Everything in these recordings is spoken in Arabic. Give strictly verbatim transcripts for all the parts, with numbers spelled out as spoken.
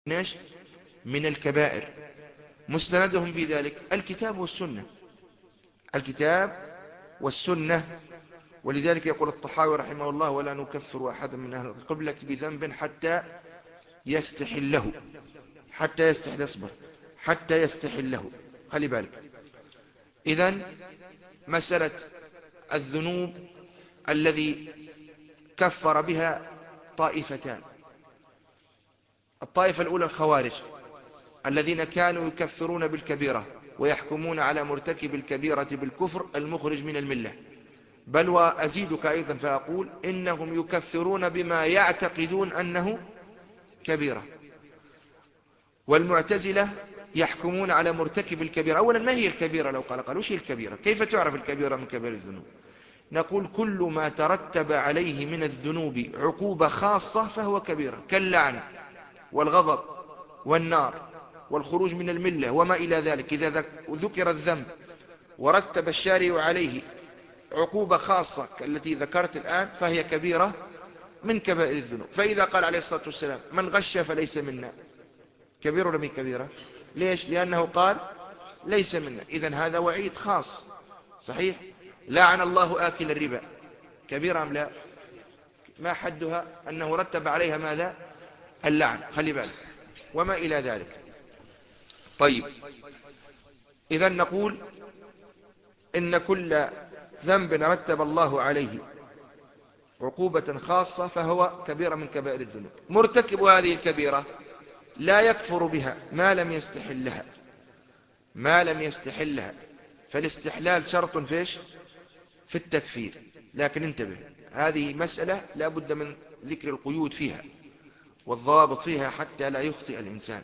إيش؟ من الكبائر. مستندهم في ذلك الكتاب والسنة، الكتاب والسنة. ولذلك يقول الطحاوي رحمه الله: ولا نكفر أحدا من أهل القبلة بذنب حتى يستحله، حتى يستحل اصبر حتى يستحله. خلي بالك. إذن مسألة الذنوب الذي كفر بها طائفتان: الطائفة الأولى الخوارج الذين كانوا يكفرون بالكبيرة ويحكمون على مرتكب الكبيرة بالكفر المخرج من الملة، بل وأزيدك أيضا فأقول إنهم يكفرون بما يعتقدون أنه كبيرة. والمعتزلة يحكمون على مرتكب الكبيرة. أولا، ما هي الكبيرة؟ لو قال قال وش هي الكبيرة؟ كيف تعرف الكبيرة من كبير الذنوب؟ نقول: كل ما ترتب عليه من الذنوب عقوبة خاصة فهو كبيرة، كاللعن والغضب والنار والخروج من الملة وما إلى ذلك. إذا ذكر الذنب ورتب الشارع عليه عقوبة خاصة التي ذكرت الآن فهي كبيرة من كبائر الذنوب. فإذا قال عليه الصلاة والسلام: من غش فليس منا، كبيرة ولا من كبيرة؟ ليش؟ لأنه قال ليس منا. إذن هذا وعيد خاص. صحيح. لعن الله آكل الربا، كبيرة أم لا؟ ما حدها؟ أنه رتب عليها ماذا؟ اللعن. خلي بالك. وما إلى ذلك. طيب، إذن نقول إن كل ذنب رتب الله عليه عقوبة خاصة فهو كبيرة من كبائر الذنوب. مرتكب هذه الكبيرة لا يكفر بها ما لم يستحلها، ما لم يستحلها. فالاستحلال شرط فيش في التكفير. لكن انتبه، هذه مسألة لا بد من ذكر القيود فيها والضوابط فيها حتى لا يخطئ الإنسان،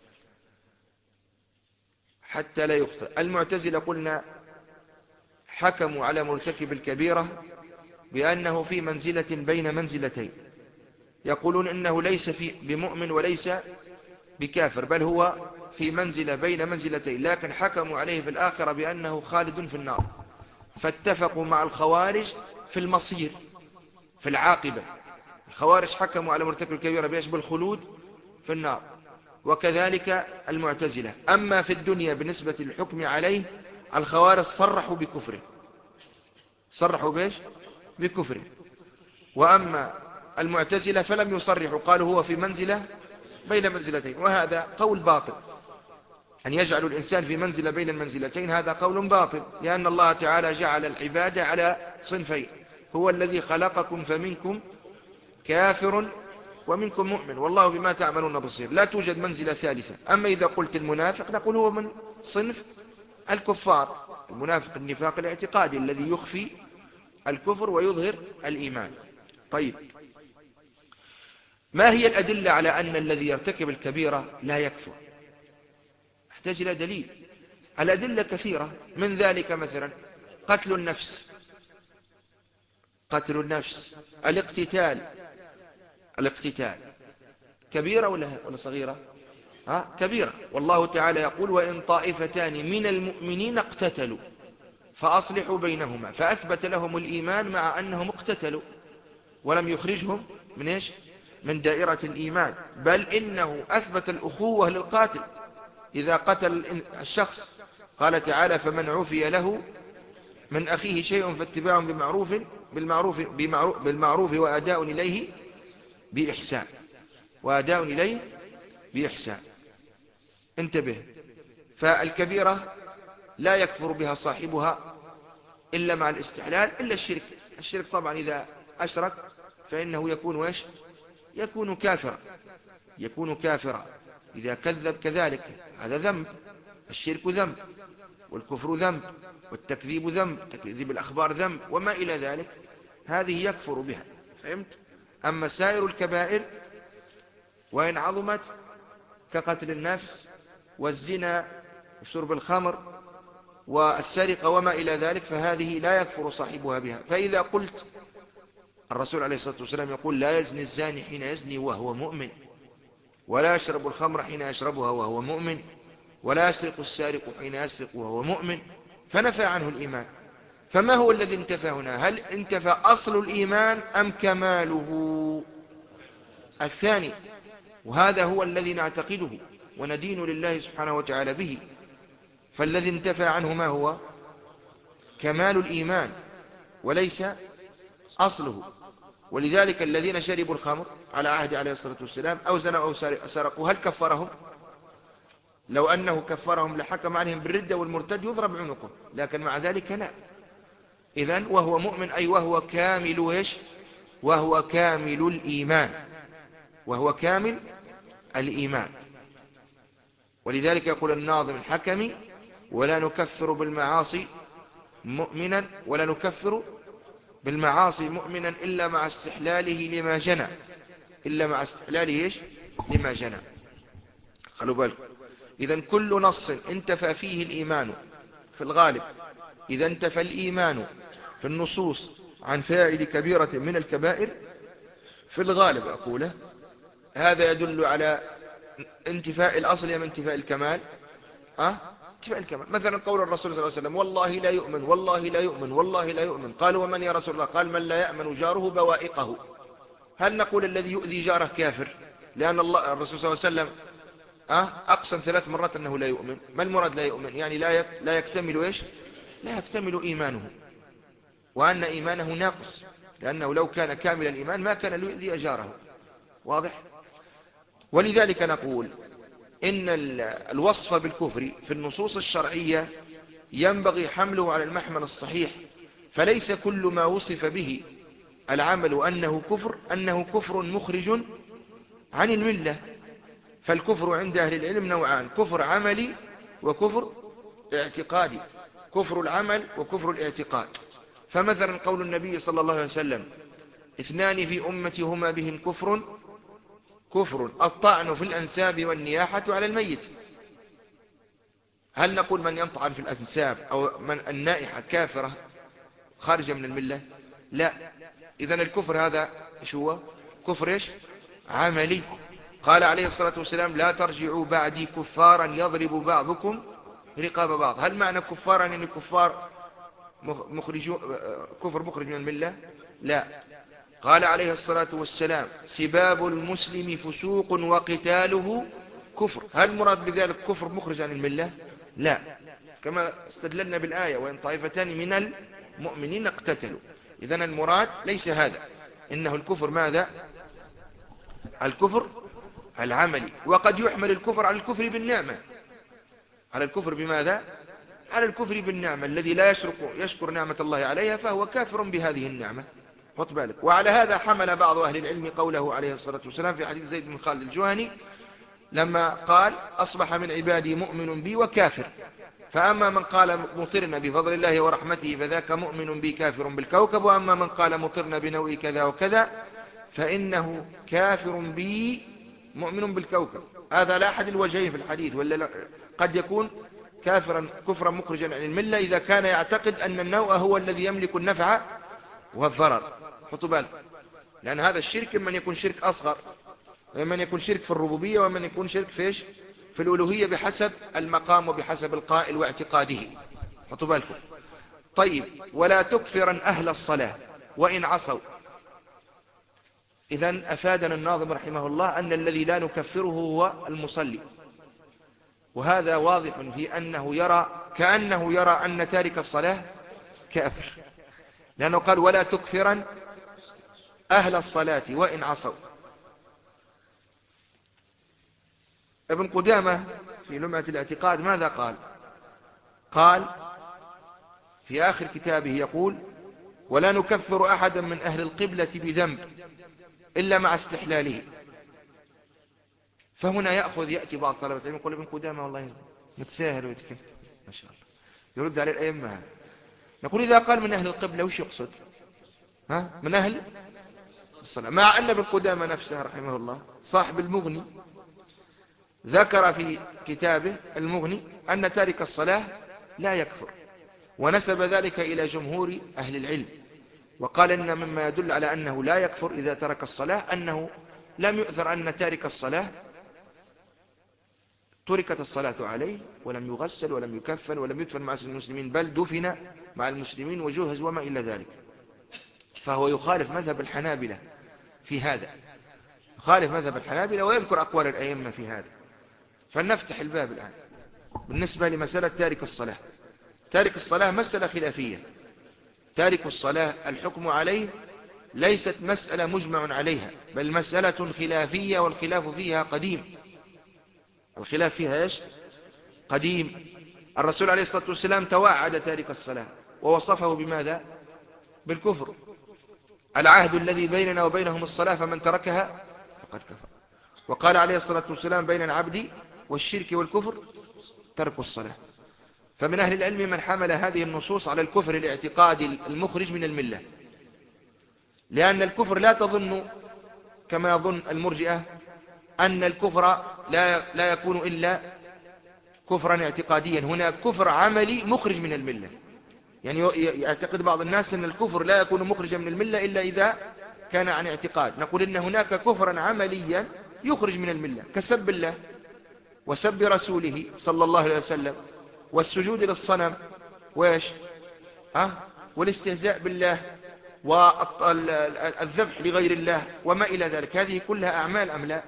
حتى لا يخطئ. المعتزلة قلنا حكموا على مرتكب الكبيرة بأنه في منزلة بين منزلتين، يقولون إنه ليس في بمؤمن وليس بكافر، بل هو في منزلة بين منزلتين، لكن حكموا عليه في الآخرة بأنه خالد في النار. فاتفقوا مع الخوارج في المصير، في العاقبة. الخوارج حكموا على مرتكب الكبيرة بإيش؟ بالخلود في النار. وكذلك المعتزلة. أما في الدنيا بالنسبة للحكم عليه، الخوارج صرحوا بكفره، صرحوا بإيش؟ بكفره. وأما المعتزلة فلم يصرحوا، قالوا هو في منزلة بين منزلتين. وهذا قول باطل، أن يجعل الإنسان في منزلة بين المنزلتين هذا قول باطل، لأن الله تعالى جعل العبادة على صنفين: هو الذي خلقكم فمنكم كافر ومنكم مؤمن والله بما تعملون بصير. لا توجد منزلة ثالثة. أما إذا قلت المنافق نقول هو من صنف الكفار، المنافق النفاق الاعتقادي الذي يخفي الكفر ويظهر الإيمان. طيب، ما هي الأدلة على أن الذي يرتكب الكبيرة لا يكفر؟ احتاج إلى دليل. الأدلة كثيرة، من ذلك مثلا قتل النفس، قتل النفس، الاقتتال، الاقتتال كبيرة ولا ولا صغيرة؟ ها، كبيرة. والله تعالى يقول: وإن طائفتان من المؤمنين اقتتلوا فأصلحوا بينهما، فأثبت لهم الإيمان مع أنهم اقتتلوا ولم يخرجهم من إيش؟ من دائرة الإيمان، بل إنه أثبت الأخوة للقاتل إذا قتل الشخص. قال تعالى: فمن عفي له من أخيه شيء فاتباع بمعروف بالمعروف بمعروف بالمعروف وأداء إليه بإحسان، وأداء إليه بإحسان. انتبه. فالكبيرة لا يكفر بها صاحبها إلا مع الاستحلال، إلا الشرك. الشرك طبعا إذا أشرك فإنه يكون ويش؟ يكون كافرا، يكون كافرا. إذا كذب كذلك هذا ذنب، الشرك ذنب، والكفر ذنب، والتكذيب ذنب، تكذيب الأخبار ذنب، وما إلى ذلك، هذه يكفر بها. فهمت؟ أما سائر الكبائر وإن عظمت كقتل النفس والزنا وشرب الخمر والسرقة وما إلى ذلك فهذه لا يكفر صاحبها بها. فإذا قلت الرسول عليه الصلاة والسلام يقول: لا يزني الزاني حين يزني وهو مؤمن، ولا يشرب الخمر حين يشربها وهو مؤمن، ولا يسرق السارق حين يسرق وهو مؤمن، فنفى عنه الإيمان. فما هو الذي انتفى هنا؟ هل انتفى أصل الإيمان أم كماله؟ الثاني. وهذا هو الذي نعتقده وندين لله سبحانه وتعالى به. فالذي انتفى عنه ما هو؟ كمال الإيمان وليس أصله. ولذلك الذين شربوا الخمر على عهد عليه الصلاة والسلام أو زنوا أو سرقوا هل كفرهم؟ لو أنه كفرهم لحكم عليهم بالردة والمرتد يضرب عنقه، لكن مع ذلك لا. إذن وهو مؤمن، أي وهو كامل إيش؟ وهو كامل الإيمان، وهو كامل الإيمان. ولذلك يقول الناظم الحكمي: ولا نكفر بالمعاصي مؤمنا ولا نكفر بالمعاصي مؤمنا إلا مع استحلاله لما جنى، إلا مع استحلاله إيش؟ لما جنى. خلوا بالكم، إذن كل نص انتفى فيه الإيمان في الغالب، إذا انتفى الإيمان في النصوص عن فاعل كبيرة من الكبائر في الغالب أقوله، هذا يدل على انتفاء الأصل أم انتفاء الكمال؟ أه؟ انتفاء الكمال. مثلا قول الرسول صلى الله عليه وسلم: والله لا يؤمن والله لا يؤمن والله لا يؤمن. قالوا: ومن يا رسول الله؟ قال: من لا يأمن جاره بوائقه. هل نقول الذي يؤذي جاره كافر؟ لأن الله الرسول صلى الله عليه وسلم أه؟ أقسم ثلاث مرات أنه لا يؤمن. ما المراد لا يؤمن؟ يعني لا لا يكتمل إيش؟ لا يكتمل إيمانه، وأن إيمانه ناقص، لأنه لو كان كامل الإيمان ما كان ليؤذي جاره. واضح؟ ولذلك نقول إن الوصف بالكفر في النصوص الشرعية ينبغي حمله على المحمل الصحيح، فليس كل ما وصف به العمل أنه كفر أنه كفر مخرج عن الملة. فالكفر عند أهل العلم نوعان: كفر عملي وكفر اعتقادي. كفر العمل وكفر الاعتقاد. فمثلا قول النبي صلى الله عليه وسلم: اثنان في أمتي هما بهم كفر كفر الطعن في الأنساب والنياحة على الميت. هل نقول من ينطعن في الأنساب أو من النائحة كافرة خارجة من الملة؟ لا. إذن الكفر هذا إيش هو؟ كفر إيش؟ عملي. قال عليه الصلاة والسلام: لا ترجعوا بعدي كفارا يضرب بعضكم رقاب بعض. هل معنى كفارا يعني كفار مخرجون كفر مخرج من الملة؟ لا. قال عليه الصلاة والسلام: سباب المسلم فسوق وقتاله كفر. هل مراد بذلك كفر مخرج عن الملة؟ لا، كما استدللنا بالآية: وإن طائفتان من المؤمنين اقتتلوا. إذن المراد ليس هذا، إنه الكفر ماذا؟ الكفر العملي. وقد يحمل الكفر على الكفر بالنعمة. على الكفر بماذا؟ على الكفر بالنعمة. الذي لا يشكر, يشكر نعمة الله عليها فهو كافر بهذه النعمة. حط بالك. وعلى هذا حمل بعض أهل العلم قوله عليه الصلاة والسلام في حديث زيد بن خالد الجهني لما قال: أصبح من عبادي مؤمن بي وكافر، فأما من قال مطرنا بفضل الله ورحمته فذاك مؤمن بي كافر بالكوكب، وأما من قال مطرنا بنوء كذا وكذا فإنه كافر بي مؤمن بالكوكب. هذا لا أحد الوجهين في الحديث، ولا قد يكون كافرا كفرا مخرجا عن الملة إذا كان يعتقد أن النوء هو الذي يملك النفع والضرر. حطوا بالك، لأن هذا الشرك من يكون شرك أصغر، ومن يكون شرك في الربوبية، ومن يكون شرك فيش في الألوهية بحسب المقام وبحسب القائل واعتقاده. حطوا بالكم. طيب: ولا تكفرا أهل الصلاة وإن عصوا. إذن أفادنا الناظم رحمه الله أن الذي لا نكفره هو المصلي. وهذا واضح في أنه يرى كأنه يرى أن تارك الصلاة كافر، لأنه قال: ولا تكفرا أهل الصلاة وإن عصوا. ابن قدامة في لمعة الاعتقاد ماذا قال؟ قال في آخر كتابه يقول: ولا نكفر أحدا من أهل القبلة بذنب إلا مع استحلاله. فهنا يأخذ يأتي بعض طلبة العلم يقول: ابن قدامة والله متساهل ويتكلم ما شاء الله، يرد على الأئمة. نقول: إذا قال من أهل القبلة وش يقصد؟ ها؟ من أهل الصلاة. مع أن ابن قدامة نفسه رحمه الله صاحب المغني ذكر في كتابه المغني أن تارك الصلاة لا يكفر، ونسب ذلك إلى جمهور أهل العلم، وقال إن مما يدل على أنه لا يكفر إذا ترك الصلاة أنه لم يؤثر أن تارك الصلاة تركت الصلاة عليه ولم يغسل ولم يكفن ولم يدفن مع المسلمين، بل دفن مع المسلمين وجهز وما إلى ذلك. فهو يخالف مذهب الحنابلة في هذا. يخالف مذهب الحنابلة ويذكر أقوال الأئمة في هذا. فلنفتح الباب الآن بالنسبة لمسألة تارك الصلاة. تارك الصلاة مسألة خلافية. تارك الصلاة الحكم عليه ليست مسألة مجمع عليها، بل مسألة خلافية، والخلاف فيها قديم. الخلاف فيها إيش؟ قديم. الرسول عليه الصلاة والسلام توعد تارك الصلاة ووصفه بماذا؟ بالكفر. العهد الذي بيننا وبينهم الصلاة، فمن تركها فقد كفر. وقال عليه الصلاة والسلام بين العبد والشرك والكفر ترك الصلاة. فمن أهل العلم من حمل هذه النصوص على الكفر الاعتقادي المخرج من الملة، لأن الكفر لا تظن كما يظن المرجئة أن الكفر لا, لا يكون إلا كفرا اعتقاديا. هناك كفر عملي مخرج من الملة. يعني يعتقد بعض الناس أن الكفر لا يكون مخرجا من الملة إلا إذا كان عن اعتقاد. نقول إن هناك كفرا عمليا يخرج من الملة، كسب الله وسب رسوله صلى الله عليه وسلم، والسجود للصنم، وإيش ها والاستهزاء بالله، والذبح لغير الله، وما إلى ذلك. هذه كلها أعمال أم لا؟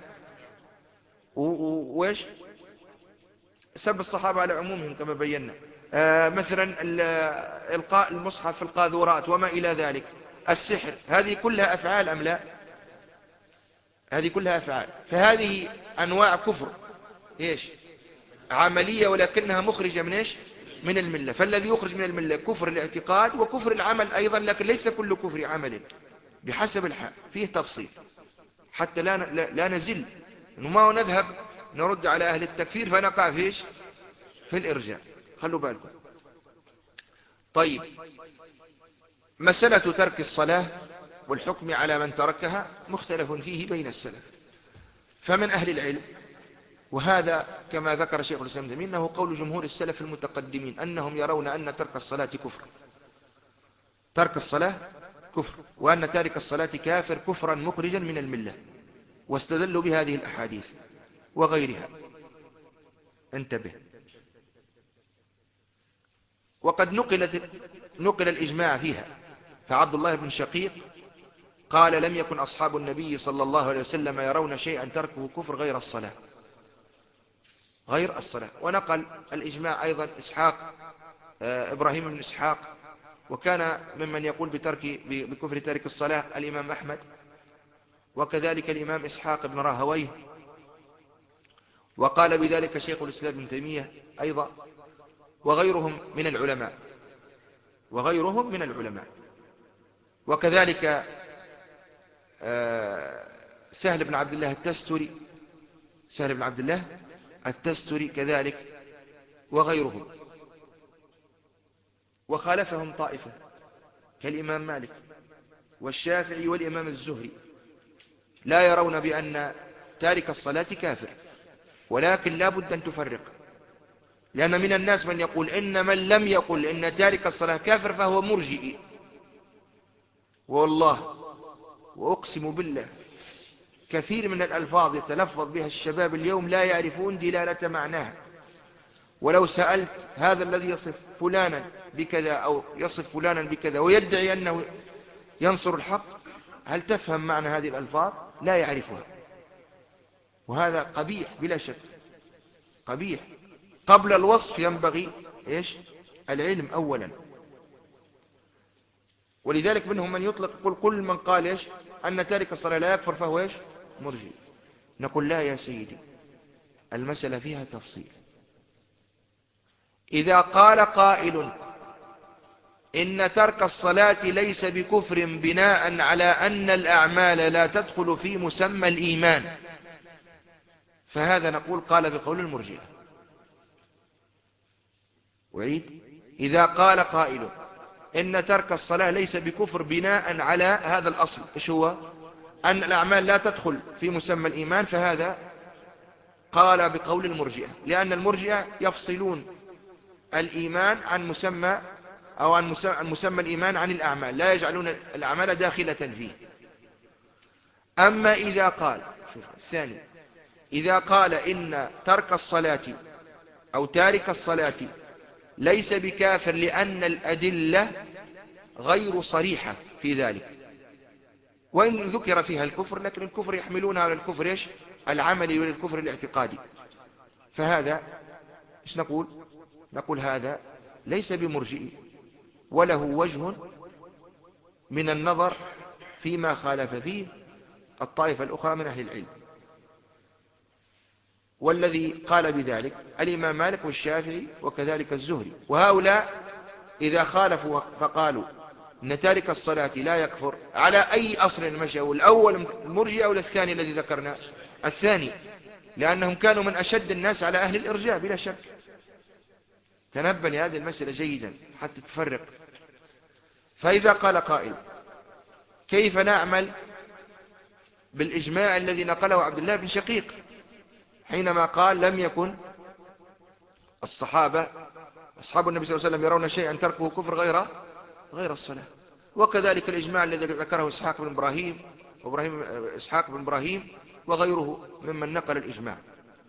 وإيش سب الصحابة على عمومهم كما بينا. آه مثلا إلقاء المصحف في القاذورات وما إلى ذلك. السحر، هذه كلها أفعال أم لا؟ هذه كلها أفعال. فهذه أنواع كفر إيش عملية، ولكنها مخرجة من إيش من الملة. فالذي يخرج من الملة كفر الاعتقاد وكفر العمل أيضا، لكن ليس كل كفر عمل، بحسب الحال فيه تفصيل حتى لا لا نزل وما نذهب نرد على أهل التكفير فنقع فيش في الإرجاء. خلوا بالكم. طيب، مسألة ترك الصلاة والحكم على من تركها مختلف فيه بين السلف. فمن أهل العلم، وهذا كما ذكر شيخ الإسلام تيمية أنه قول جمهور السلف المتقدمين، أنهم يرون أن ترك الصلاة كفر. ترك الصلاة كفر، وأن تارك الصلاة كافر كفرا مخرجا من الملة، واستدلوا بهذه الأحاديث وغيرها. انتبه. وقد نقلت نقل الإجماع فيها. فعبد الله بن شقيق قال لم يكن أصحاب النبي صلى الله عليه وسلم يرون شيئا تركه كفر غير الصلاة غير الصلاة. ونقل الإجماع أيضا إسحاق آه إبراهيم بن إسحاق، وكان ممن يقول بترك بكفر تارك الصلاة الإمام أحمد، وكذلك الإمام إسحاق بن راهويه، وقال بذلك شيخ الإسلام ابن تيمية أيضا، وغيرهم من العلماء وغيرهم من العلماء وكذلك سهل بن عبد الله التستري سهل بن عبد الله التستري كذلك وغيرهم. وخالفهم طائفة كالإمام مالك والشافعي والإمام الزهري، لا يرون بأن تارك الصلاة كافر، ولكن لا بد أن تفرق. لأن من الناس من يقول إن من لم يقل إن تارك الصلاة كافر فهو مرجئي. والله وأقسم بالله كثير من الألفاظ يتلفظ بها الشباب اليوم لا يعرفون دلالة معناها. ولو سألت هذا الذي يصف فلانا بكذا أو يصف فلانا بكذا ويدعي أنه ينصر الحق، هل تفهم معنى هذه الألفاظ؟ لا يعرفها. وهذا قبيح بلا شك، قبيح. قبل الوصف ينبغي إيش العلم أولا. ولذلك منهم من يطلق يقول كل من قال إيش أن تارك الصلاة لا يكفر فهو إيش مرجئ. نقول لا يا سيدي، المسألة فيها تفصيل. إذا قال قائل إن ترك الصلاة ليس بكفر بناء على أن الأعمال لا تدخل في مسمى الإيمان، فهذا نقول قال بقول المرجئة. وعيد. إذا قال قائل إن ترك الصلاة ليس بكفر بناء على هذا الأصل، إيش هو؟ أن الأعمال لا تدخل في مسمى الإيمان، فهذا قال بقول المرجئة. لأن المرجئة يفصلون الإيمان عن مسمى أو عن مسمى الإيمان عن الأعمال، لا يجعلون الأعمال داخلة فيه. أما إذا قال الثاني إذا قال إن ترك الصلاة أو تارك الصلاة ليس بكافر لأن الأدلة غير صريحة في ذلك، وإن ذكر فيها الكفر، لكن الكفر يحملونها على الكفر إيش العملي وللكفر الاعتقادي. فهذا إيش نقول؟ نقول هذا ليس بمرجئ، وله وجه من النظر فيما خالف فيه الطائفة الأخرى من أهل العلم. والذي قال بذلك الإمام مالك والشافعي وكذلك الزهري. وهؤلاء إذا خالفوا فقالوا إن تارك الصلاة لا يكفر، على أي أصل مشوا؟ الأول المرجئة أو الثاني الذي ذكرنا؟ الثاني، لأنهم كانوا من أشد الناس على أهل الإرجاء بلا شك. تنبه لهذه المسألة جيدا حتى تفرق. فإذا قال قائل كيف نعمل بالإجماع الذي نقله عبد الله بن شقيق حينما قال لم يكن الصحابة أصحاب النبي صلى الله عليه وسلم يرون شيئا تركه كفر غير غير الصلاة؟ وكذلك الإجماع الذي ذكره إسحاق بن إبراهيم وإبراهيم إسحاق بن إبراهيم وغيره ممن نقل الإجماع.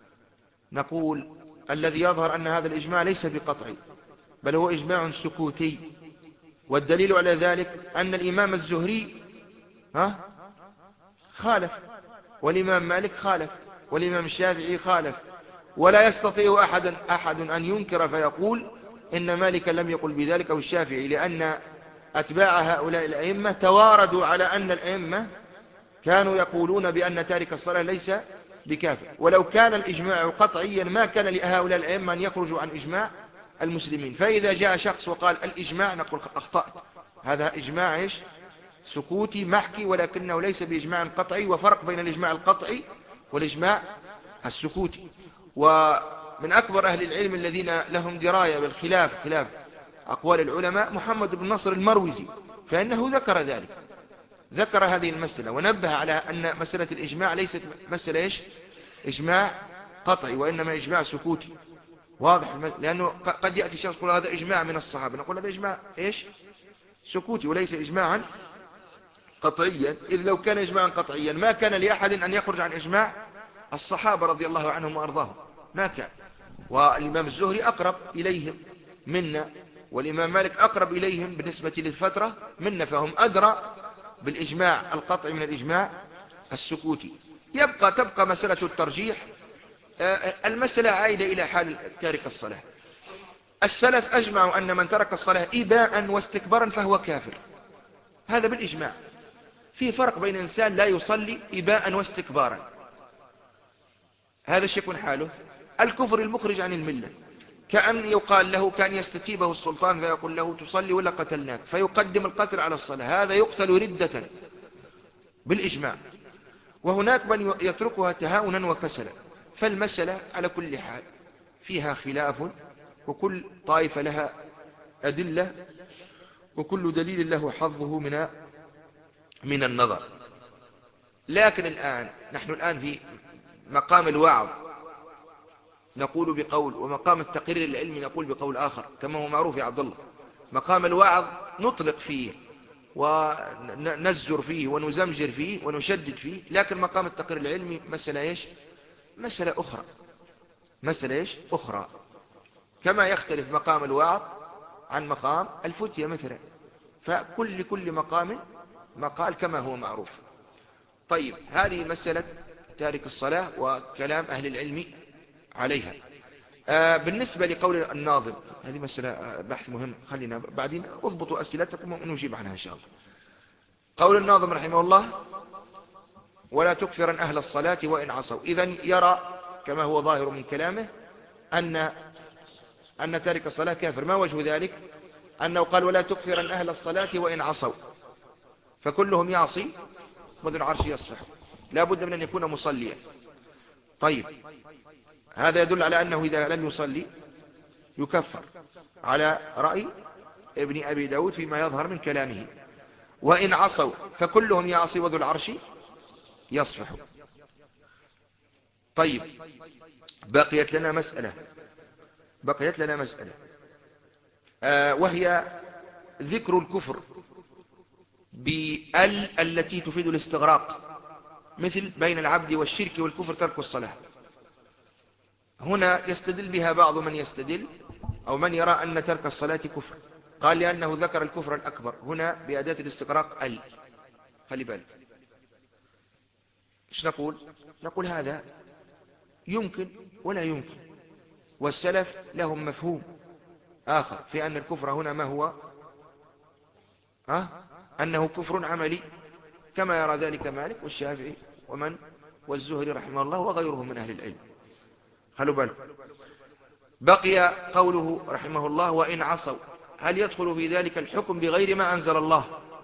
نقول الذي يظهر أن هذا الإجماع ليس بقطعي، بل هو إجماع سكوتي. والدليل على ذلك أن الإمام الزهري ها خالف، والإمام مالك خالف، والإمام الشافعي خالف. ولا يستطيع أحد, أحد أن ينكر فيقول إن مالك لم يقل بذلك أو الشافعي، لأن أتباع هؤلاء الأئمة تواردوا على أن الأئمة كانوا يقولون بأن تارك الصلاة ليس بكافر. ولو كان الإجماع قطعيا ما كان لهؤلاء الأئمة أن يخرجوا عن إجماع المسلمين. فإذا جاء شخص وقال الإجماع نقول أخطأت، هذا إجماع إيش سكوتي محكي، ولكنه ليس بإجماع قطعي. وفرق بين الإجماع القطعي والإجماع السكوتي. ومن أكبر أهل العلم الذين لهم دراية بالخلاف خلاف أقوال العلماء محمد بن نصر المروزي، فإنه ذكر ذلك، ذكر هذه المسألة ونبه على أن مسألة الإجماع ليست مسألة إيش إجماع قطعي، وإنما إجماع سكوتي واضح. لأنه قد يأتي شخص يقول هذا إجماع من الصحابة، نقول هذا إجماع إيش سكوتي وليس إجماعا قطعيا. إذ لو كان إجماعا قطعيا ما كان لأحد أن يخرج عن إجماع الصحابة رضي الله عنهم وأرضاهم، ما كان. والإمام الزهري أقرب إليهم منا، والإمام مالك أقرب إليهم بالنسبة للفترة منا، فهم أدرى بالإجماع القطعي من الإجماع السكوتي. يبقى تبقى مسألة الترجيح. المسألة عائدة إلى حال تارك الصلاة. السلف أجمعوا أن من ترك الصلاة إباء واستكبارا فهو كافر، هذا بالإجماع. في فرق بين إنسان لا يصلي إباء واستكبارا، هذا الشيء يكون حاله الكفر المخرج عن الملة، كأن يقال له كان يستتيبه السلطان فيقول له تصلي ولا قتلناك، فيقدم القتل على الصلاة، هذا يقتل ردة بالإجماع. وهناك من يتركها تهاونا وكسلا. فالمسألة على كل حال فيها خلاف، وكل طائفة لها أدلة، وكل دليل له حظه من من النظر. لكن الآن نحن الآن في مقام الوعظ نقول بقول، ومقام التقرير العلمي نقول بقول آخر، كما هو معروف يا عبد الله. مقام الوعظ نطلق فيه ونزجر فيه ونزمجر فيه ونشدد فيه، لكن مقام التقرير العلمي مسألة إيش مسألة أخرى، مسألة إيش أخرى. كما يختلف مقام الوعظ عن مقام الفتية مثلا، فكل كل مقام مقال كما هو معروف. طيب، هذه مسألة تارك الصلاة وكلام أهل العلم عليها. آه بالنسبة لقول الناظم، هذه مسألة بحث مهم، خلينا بعدين اضبطوا أسئلتكم ونجيب عنها إن شاء الله. قول الناظم رحمه الله ولا تكفرن أهل الصلاة وإن عصوا. إذن يرى كما هو ظاهر من كلامه أن أن تارك الصلاة كافر. ما وجه ذلك؟ أنه قال ولا تكفرن أهل الصلاة وإن عصوا، فكلهم يعصي وذو العرش يصفح، لا بد من أن يكون مصليا. طيب، هذا يدل على أنه إذا لم يصلي يكفر على رأي ابن أبي داود فيما يظهر من كلامه. وإن عصوا فكلهم يعصي وذو العرش يصفح. طيب، بقيت لنا مسألة بقيت لنا مسألة آه وهي ذكر الكفر بال التي تفيد الاستغراق، مثل بين العبد والشرك والكفر ترك الصلاة. هنا يستدل بها بعض من يستدل أو من يرى أن ترك الصلاة كفر، قال لأنه ذكر الكفر الأكبر هنا بأداة الاستغراق ال. خلي بالك، إيش نقول؟ نقول هذا يمكن ولا يمكن، والسلف لهم مفهوم آخر في أن الكفر هنا ما هو؟ أه؟ أنه كفر عملي كما يرى ذلك مالك والشافعي ومن والزهري رحمه الله وغيرهم من أهل العلم. خلوا بالكم. بقي قوله رحمه الله وإن عصوا، هل يدخل في ذلك الحكم بغير ما أنزل الله؟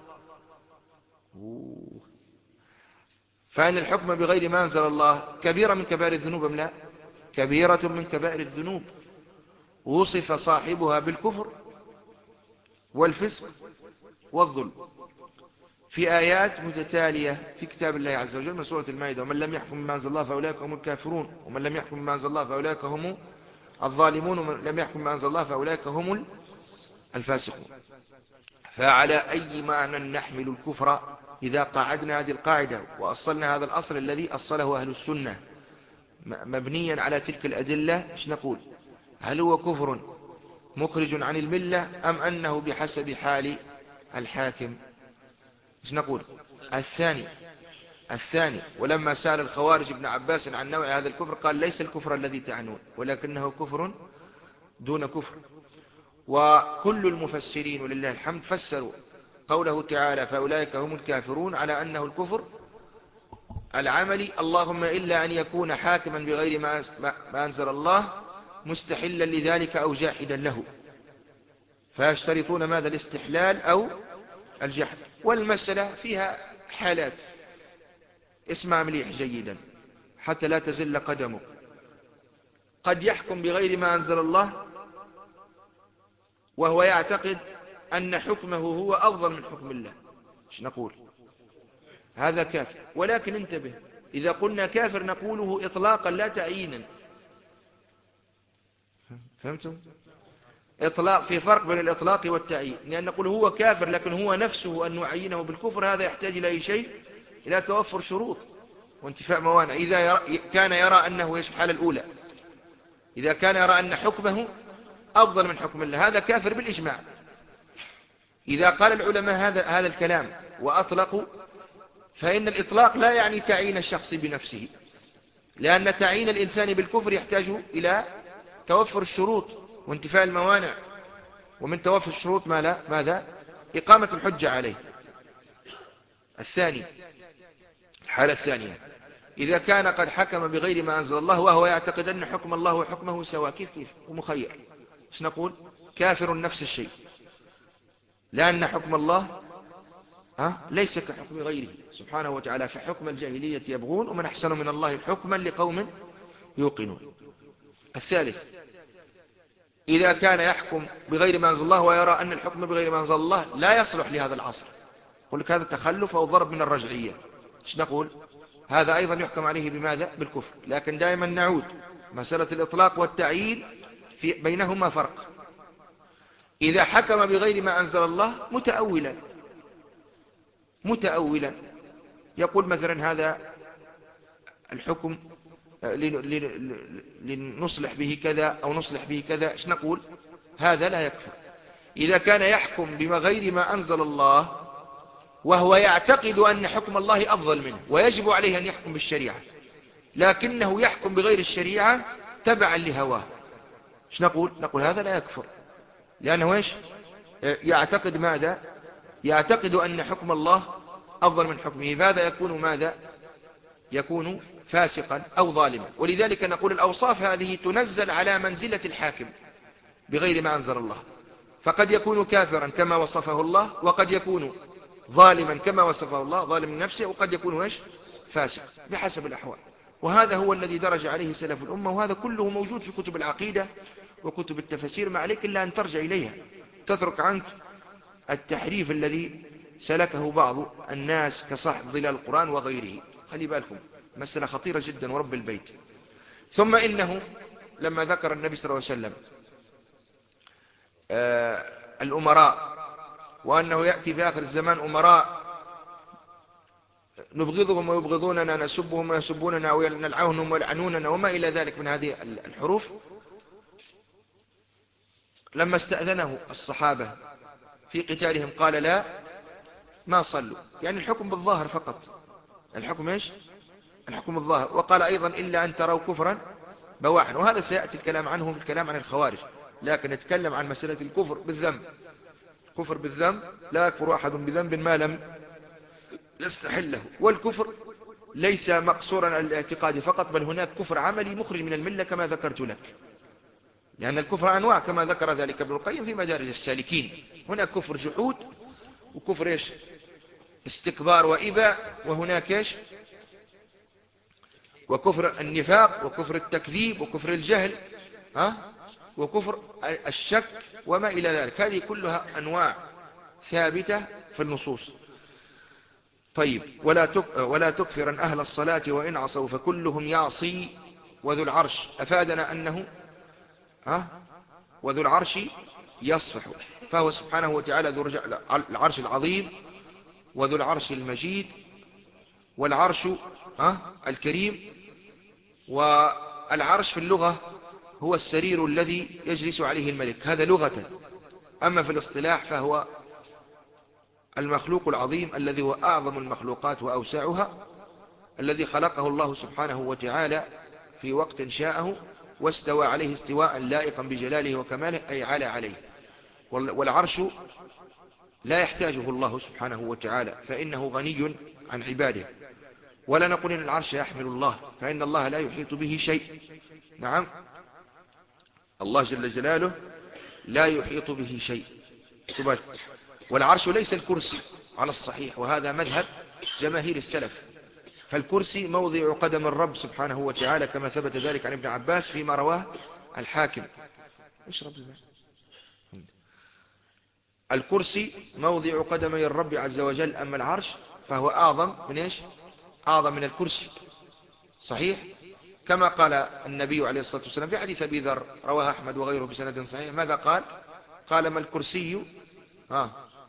فإن الحكم بغير ما أنزل الله كبيرة من كبائر الذنوب أم لا؟ كبيرة من كبائر الذنوب، وصف صاحبها بالكفر والفسق والظلم في آيات متتالية في كتاب الله عز وجل من سورة المائدة: ومن لم يحكم بما أنزل الله فأولئك هم الكافرون، ومن لم يحكم بما أنزل الله فأولئك هم الظالمون، ومن لم يحكم بما أنزل الله فأولئك هم الفاسقون. فعلى أي معنى نحمل الكفر إذا قعدنا هذه القاعدة وأصلنا هذا الأصل الذي أصله أهل السنة مبنيا على تلك الأدلة؟ إيش نقول؟ هل هو كفر مخرج عن الملة أم أنه بحسب حال الحاكم؟ إيش نقول؟ الثاني الثاني ولما سأل الخوارج ابن عباس عن نوع هذا الكفر قال ليس الكفر الذي تعنون، ولكنه كفر دون كفر. وكل المفسرين ولله الحمد فسروا قوله تعالى فأولئك هم الكافرون على أنه الكفر العملي، اللهم إلا أن يكون حاكما بغير ما أنزل الله مستحلا لذلك أو جاحدا له، فيشترطون ماذا؟ الاستحلال أو الجحد. والمسألة فيها حالات، اسمع مليح جيدا حتى لا تزل قدمك. قد يحكم بغير ما أنزل الله وهو يعتقد أن حكمه هو أفضل من حكم الله، ايش نقول؟ هذا كافر. ولكن انتبه، إذا قلنا كافر نقوله إطلاقا لا تعيينا. فهمتم؟ إطلاق، في فرق بين الإطلاق والتعيين، لأن نقول هو كافر لكن هو نفسه أن نعينه بالكفر هذا يحتاج إلى أي شيء؟ إلى توفر شروط وانتفاء موانع. إذا يرى كان يرى أنه ايش الحالة الأولى؟ إذا كان يرى أن حكمه أفضل من حكم الله هذا كافر بالإجماع. إذا قال العلماء هذا هذا الكلام وأطلقوا، فإن الإطلاق لا يعني تعيين الشخص بنفسه، لأن تعيين الإنسان بالكفر يحتاج إلى توفر الشروط وانتفاء الموانع، ومن توفر الشروط ما لا ماذا؟ إقامة الحجة عليه. الثاني، الحالة الثانية، إذا كان قد حكم بغير ما أنزل الله وهو يعتقد أن حكم الله وحكمه سواء، كيف كيف ومخير، ايش نقول؟ كافر نفس الشيء، لأن حكم الله ها ليس كحكم غيره سبحانه وتعالى، فحكم الجاهلية يبغون ومن أحسن من الله حكما لقوم يوقنون. الثالث، إذا كان يحكم بغير ما أنزل الله ويرى أن الحكم بغير ما أنزل الله لا يصلح لهذا العصر، يقول لك هذا تخلف أو ضرب من الرجعية، ايش نقول؟ هذا أيضا يحكم عليه بماذا؟ بالكفر. لكن دائما نعود مسألة الإطلاق والتعيين في بينهما فرق. إذا حكم بغير ما أنزل الله متأولا متأولا يقول مثلا هذا الحكم لنصلح به كذا أو نصلح به كذا، ايش نقول؟ هذا لا يكفر. إذا كان يحكم بما غير ما أنزل الله وهو يعتقد أن حكم الله أفضل منه ويجب عليه أن يحكم بالشريعة، لكنه يحكم بغير الشريعة تبعا لهواه، ايش نقول؟ نقول هذا لا يكفر، لأنه ايش؟ يعتقد ماذا؟ يعتقد أن حكم الله أفضل من حكمه، فهذا يكون ماذا؟ يكون فاسقا أو ظالما. ولذلك نقول الأوصاف هذه تنزل على منزلة الحاكم بغير ما أنزل الله، فقد يكون كافرا كما وصفه الله، وقد يكون ظالما كما وصفه الله ظالم نفسه، وقد يكون ايش؟ فاسق، بحسب الأحوال. وهذا هو الذي درج عليه سلف الأمة، وهذا كله موجود في كتب العقيدة وكتب التفسير، ما عليك إلا أن ترجع إليها، تترك عنك التحريف الذي سلكه بعض الناس كصاحب ظلال القرآن وغيره. خلي بالكم، مسألة خطيرة جدا ورب البيت. ثم إنه لما ذكر النبي صلى الله عليه وسلم آه الأمراء، وأنه يأتي في آخر الزمان أمراء نبغضهم ويبغضوننا، نسبهم ويسبوننا، ونلعنهم ويلعنوننا، وما إلى ذلك من هذه الحروف، لما استأذنه الصحابة في قتالهم قال لا، ما صلوا، يعني الحكم بالظاهر فقط، الحكم ايش؟ الحكم الظاهر. وقال أيضا إلا أن تروا كفرا بواحا، وهذا سيأتي الكلام عنه في الكلام عن الخوارج، لكن نتكلم عن مسألة الكفر بالذنب. كفر بالذنب لا يكفر أحد بذنب ما لم يستحله. والكفر ليس مقصورا على الاعتقاد فقط، بل هناك كفر عملي مخرج من الملة كما ذكرت لك، لأن الكفر أنواع كما ذكر ذلك ابن القيم في مدارج السالكين. هناك كفر جحود، وكفر إيش؟ استكبار وإباء، وهناك إيش؟ وكفر النفاق، وكفر التكذيب، وكفر الجهل، ها؟ وكفر الشك وما إلى ذلك. هذه كلها أنواع ثابتة في النصوص. طيب، ولا ولا تكفرن أهل الصلاة وإن عصوا فكلهم يعصي وذو العرش أفادنا أنه ها وذو العرش يصفح، فهو سبحانه وتعالى ذو العرش العظيم وذو العرش المجيد، والعرش ها الكريم. والعرش في اللغة هو السرير الذي يجلس عليه الملك، هذا لغة. أما في الاصطلاح فهو المخلوق العظيم الذي هو أعظم المخلوقات وأوسعها، الذي خلقه الله سبحانه وتعالى في وقت شاءه، واستوى عليه استواء لائقا بجلاله وكماله، أي على عليه. والعرش لا يحتاجه الله سبحانه وتعالى، فإنه غني عن عباده. ولا نقول إن العرش يحمل الله، فإن الله لا يحيط به شيء. نعم، الله جل جلاله لا يحيط به شيء. والعرش ليس الكرسي على الصحيح، وهذا مذهب جماهير السلف. فالكرسي موضع قدم الرب سبحانه وتعالى، كما ثبت ذلك عن ابن عباس فيما رواه الحاكم. اشرب الماء. الكرسي موضع قدمي الرب عز وجل، أما العرش فهو أعظم من إيش؟ أعظم من الكرسي. صحيح، كما قال النبي عليه الصلاة والسلام في حديث أبي ذر رواه أحمد وغيره بسند صحيح. ماذا قال؟ قال: ما الكرسي ها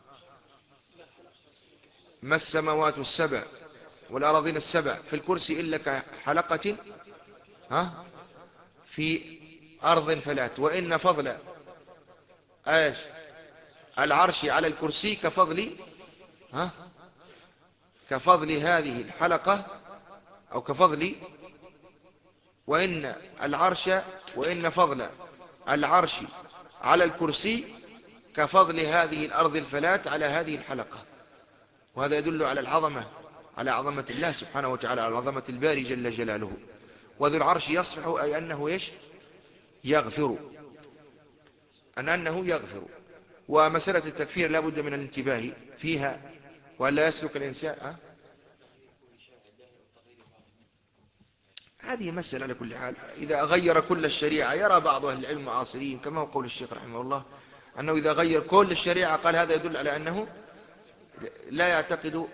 ما السماوات السبع والأراضين السبع في الكرسي إلا كحلقة ها في أرض فلات، وإن فضل ايش العرش على الكرسي كفضل ها كفضل هذه الحلقة، أو كفضل وإن العرش وإن فضل العرش على الكرسي كفضل هذه الأرض الفلات على هذه الحلقة. وهذا يدل على العظمة، على عظمة الله سبحانه وتعالى، على عظمة الباري جل جلاله. وذو العرش يصفح، أي أنه إيش؟ يغفر، أن أنه يغفر. ومسألة التكفير لا بد من الانتباه فيها، ولا يسلك الإنسان أه؟ هذه مسألة على كل حال. إذا غير كل الشريعة، يرى بعض أهل العلم المعاصرين كما هو قول الشيخ رحمه الله، أنه إذا غير كل الشريعة قال هذا يدل على أنه لا يعتقد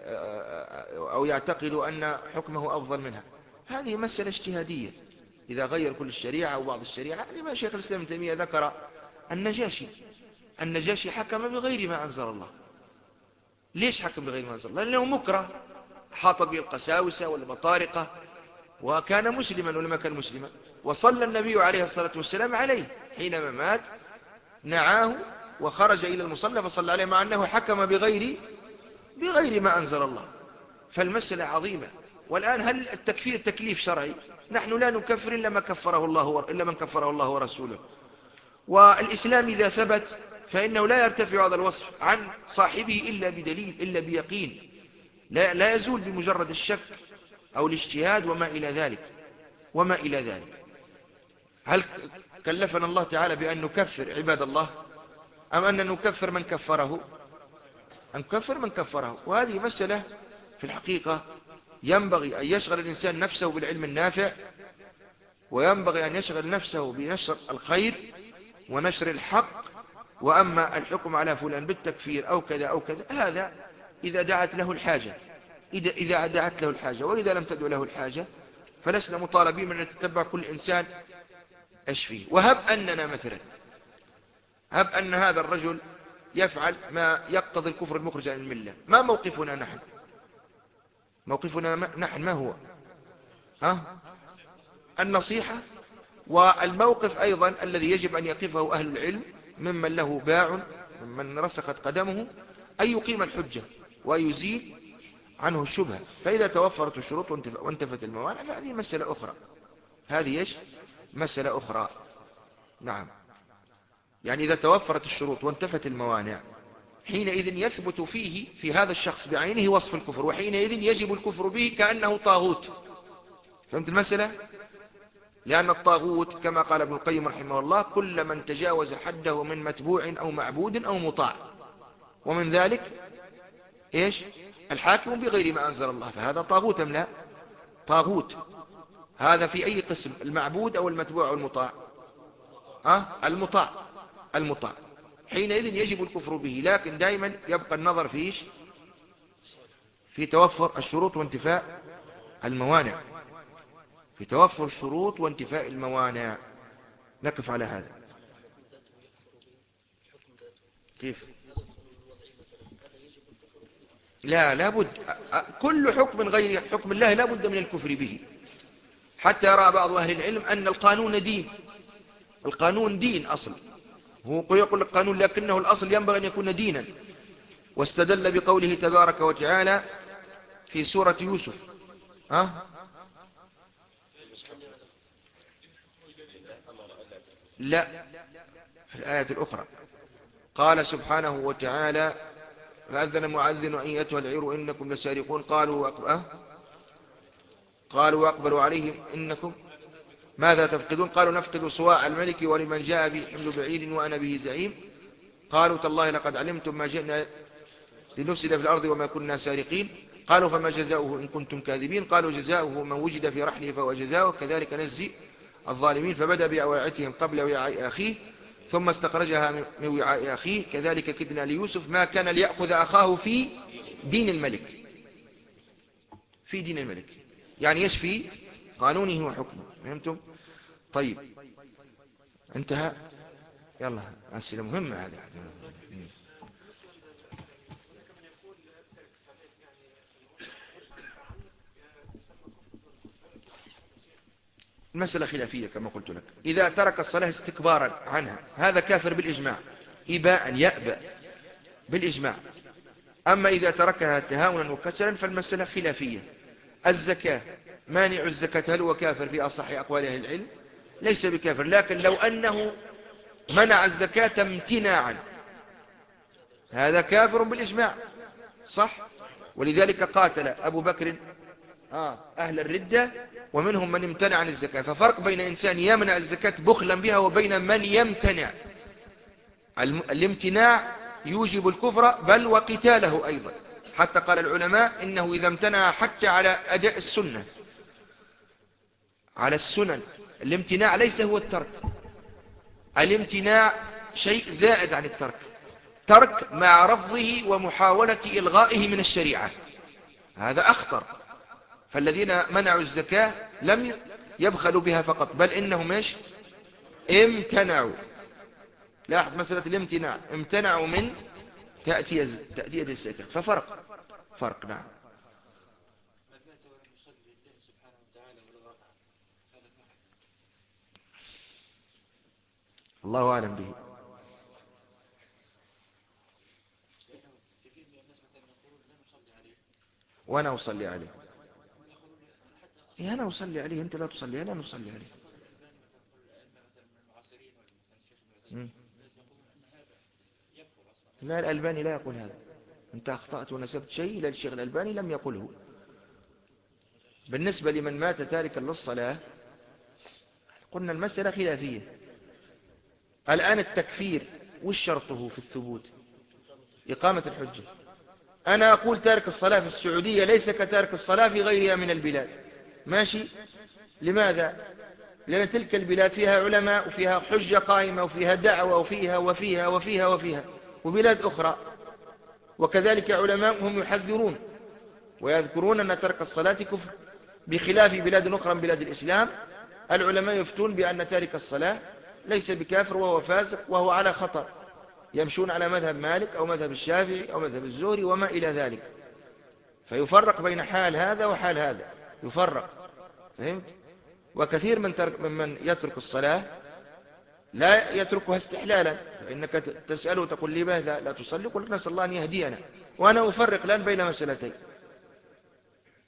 أو يعتقد أن حكمه أفضل منها. هذه مسألة اجتهادية. إذا غير كل الشريعة أو بعض الشريعة، لما شيخ الإسلام ابن تيمية ذكر النجاشي النجاشي حكم بغير ما أنزل الله. ليش حكم بغير ما أنزل الله؟ لأنه مكره، حاط به القساوسة والمطارقة، وكان مسلما ولما كان مسلما. وصلى النبي عليه الصلاة والسلام عليه حينما مات، نعاه وخرج إلى المصلى فصلى عليه، مع أنه حكم بغير بغير ما أنزل الله. فالمسألة عظيمة. والآن هل التكفير تكليف شرعي؟ نحن لا نكفر إلا ما كفره الله إلا من كفره الله ورسوله. والإسلام إذا ثبت فإنه لا يرتفع هذا الوصف عن صاحبه إلا بدليل، إلا بيقين، لا, لا يزول بمجرد الشك أو الاجتهاد وما إلى ذلك وما إلى ذلك. هل كلفنا الله تعالى بأن نكفر عباد الله، أم أن نكفر من كفره؟ أن نكفر من كفره. وهذه مسألة في الحقيقة ينبغي أن يشغل الإنسان نفسه بالعلم النافع، وينبغي أن يشغل نفسه بنشر الخير ونشر الحق. وأما الحكم على فلان بالتكفير أو كذا أو كذا، هذا إذا دعت له الحاجة إذا, إذا دعت له الحاجة وإذا لم تدع له الحاجة فلسنا مطالبين من أن نتتبع كل إنسان إيش فيه. وهب أننا مثلا هب أن هذا الرجل يفعل ما يقتضي الكفر المخرج عن الملة، ما موقفنا نحن؟ موقفنا نحن ما هو؟ ها؟ النصيحة. والموقف أيضا الذي يجب أن يقفه أهل العلم ممن له باع، ممن رسخت قدمه، أن يقيم الحجة ويزيل عنه الشبهة. فإذا توفرت الشروط وانتفت الموانع فهذه مسألة أخرى. هذه إيش؟ مسألة أخرى. نعم. يعني إذا توفرت الشروط وانتفت الموانع حينئذ يثبت فيه في هذا الشخص بعينه وصف الكفر، وحينئذ يجب الكفر به كأنه طاغوت. فهمت المسألة؟ لأن الطاغوت كما قال ابن القيم رحمه الله كل من تجاوز حده من متبوع أو معبود أو مطاع، ومن ذلك إيش؟ الحاكم بغير ما أنزل الله، فهذا طاغوت أم لا؟ طاغوت. هذا في أي قسم، المعبود أو المتبوع أو المطاع؟ أه؟ المطاع. المطاع حينئذ يجب الكفر به، لكن دائما يبقى النظر فيش في توفر الشروط وانتفاء الموانع، في توفر الشروط وانتفاء الموانع. نقف على هذا. كيف؟ لا لابد كل حكم غير حكم الله لا بد من الكفر به، حتى يرى بعض أهل العلم أن القانون دين. القانون دين أصل، هو يقول القانون لكنه الأصل ينبغي أن يكون دينا. واستدل بقوله تبارك وتعالى في سورة يوسف أه؟ لا، في الآية الأخرى قال سبحانه وتعالى فأذن معذن أيتها العير إنكم لسارقون قالوا أه؟ قالوا وأقبلوا عليهم إنكم ماذا تفقدون قالوا نفقد صواع الملك ولمن جاء به حمل بعير وأنا به زعيم قالوا تالله لقد علمتم ما جئنا لنفسد في الأرض وما كنا سارقين قالوا فما جزاؤه إن كنتم كاذبين قالوا جزاؤه من وجد في رحله فهو جزاؤه كذلك نجزي الظالمين فبدأ بأواعتهم قبل وعاء أخيه ثم استخرجها من وعاء أخيه كذلك كدنا ليوسف ما كان ليأخذ أخاه في دين الملك. في دين الملك يعني يشفي قانونه وحكمه. فهمتم؟ طيب انتهى. يلا أسئلة مهمة هذا. المسألة خلافية كما قلت لك. إذا ترك الصلاة استكبارا عنها هذا كافر بالإجماع، إباء يأبى بالإجماع. أما إذا تركها تهاونا وكسلا فالمسألة خلافية. الزكاة، مانع الزكاة هل هو كافر في أصح أقوال أهل العلم؟ ليس بكافر، لكن لو أنه منع الزكاة امتناعا هذا كافر بالإجماع، صح؟ ولذلك قاتل أبو بكر آه أهل الردة ومنهم من امتنع عن الزكاة. ففرق بين إنسان يمنع الزكاة بخلا بها وبين من يمتنع. الامتناع يوجب الكفر بل وقتاله أيضا، حتى قال العلماء إنه إذا امتنع حتى على أداء السنة على السنن. الامتناع ليس هو الترك، الامتناع شيء زائد عن الترك، ترك مع رفضه ومحاولة إلغائه من الشريعة، هذا أخطر. فالذين منعوا الزكاة لم يبخلوا بها فقط بل إنهم إيش؟ امتنعوا. لاحظ مسألة الامتناع، امتنعوا من تأتية تأتية الزكاة، ففرق فرق. نعم. الله أعلم به. وأنا أصلي عليه. إيه أنا أصلي عليه، أنت لا تصلي، أنا نصلي عليه. مم. لا الألباني لا يقول هذا، أنت أخطأت ونسبت شيء إلى الشيخ الألباني لم يقله. بالنسبة لمن مات تاركا للصلاة قلنا المسألة خلافية. الآن التكفير وش شرطه في الثبوت؟ إقامة الحجة. أنا أقول تارك الصلاة في السعودية ليس كتارك الصلاة في غيرها من البلاد، ماشي؟ لماذا؟ لأن تلك البلاد فيها علماء وفيها حجة قائمة وفيها دعوة وفيها وفيها وفيها وفيها، وبلاد أخرى وكذلك علماء هم يحذرون ويذكرون أن ترك الصلاة كفر، بخلاف بلاد أخرى من بلاد الإسلام العلماء يفتون بأن تارك الصلاة ليس بكافر وهو فاسق وهو على خطر، يمشون على مذهب مالك أو مذهب الشافعي أو مذهب الزهري وما إلى ذلك. فيفرق بين حال هذا وحال هذا، يفرق. فهمت؟ وكثير من ترك ممن يترك الصلاة لا يتركها استحلالا، فإنك تسأله تقول لي ماذا لا تصلي؟ قل نسأل الله أن يهدينا. وأنا أفرق الآن بين مسألتين،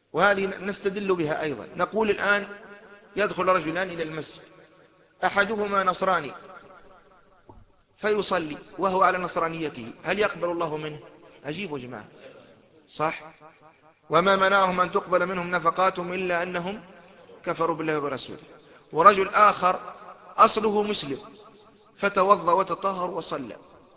وهذه نستدل بها أيضا. نقول الآن يدخل رجلان إلى المسجد، أحدهما نصراني فيصلي وهو على نصرانيته، هل يقبل الله منه؟ أجيبوا يا جماعة، صح؟ وما منعهم أن تقبل منهم نفقاتهم إلا أنهم كفروا بالله وبرسوله. ورجل آخر أصله مسلم فتوضأ وتطهر وصلى،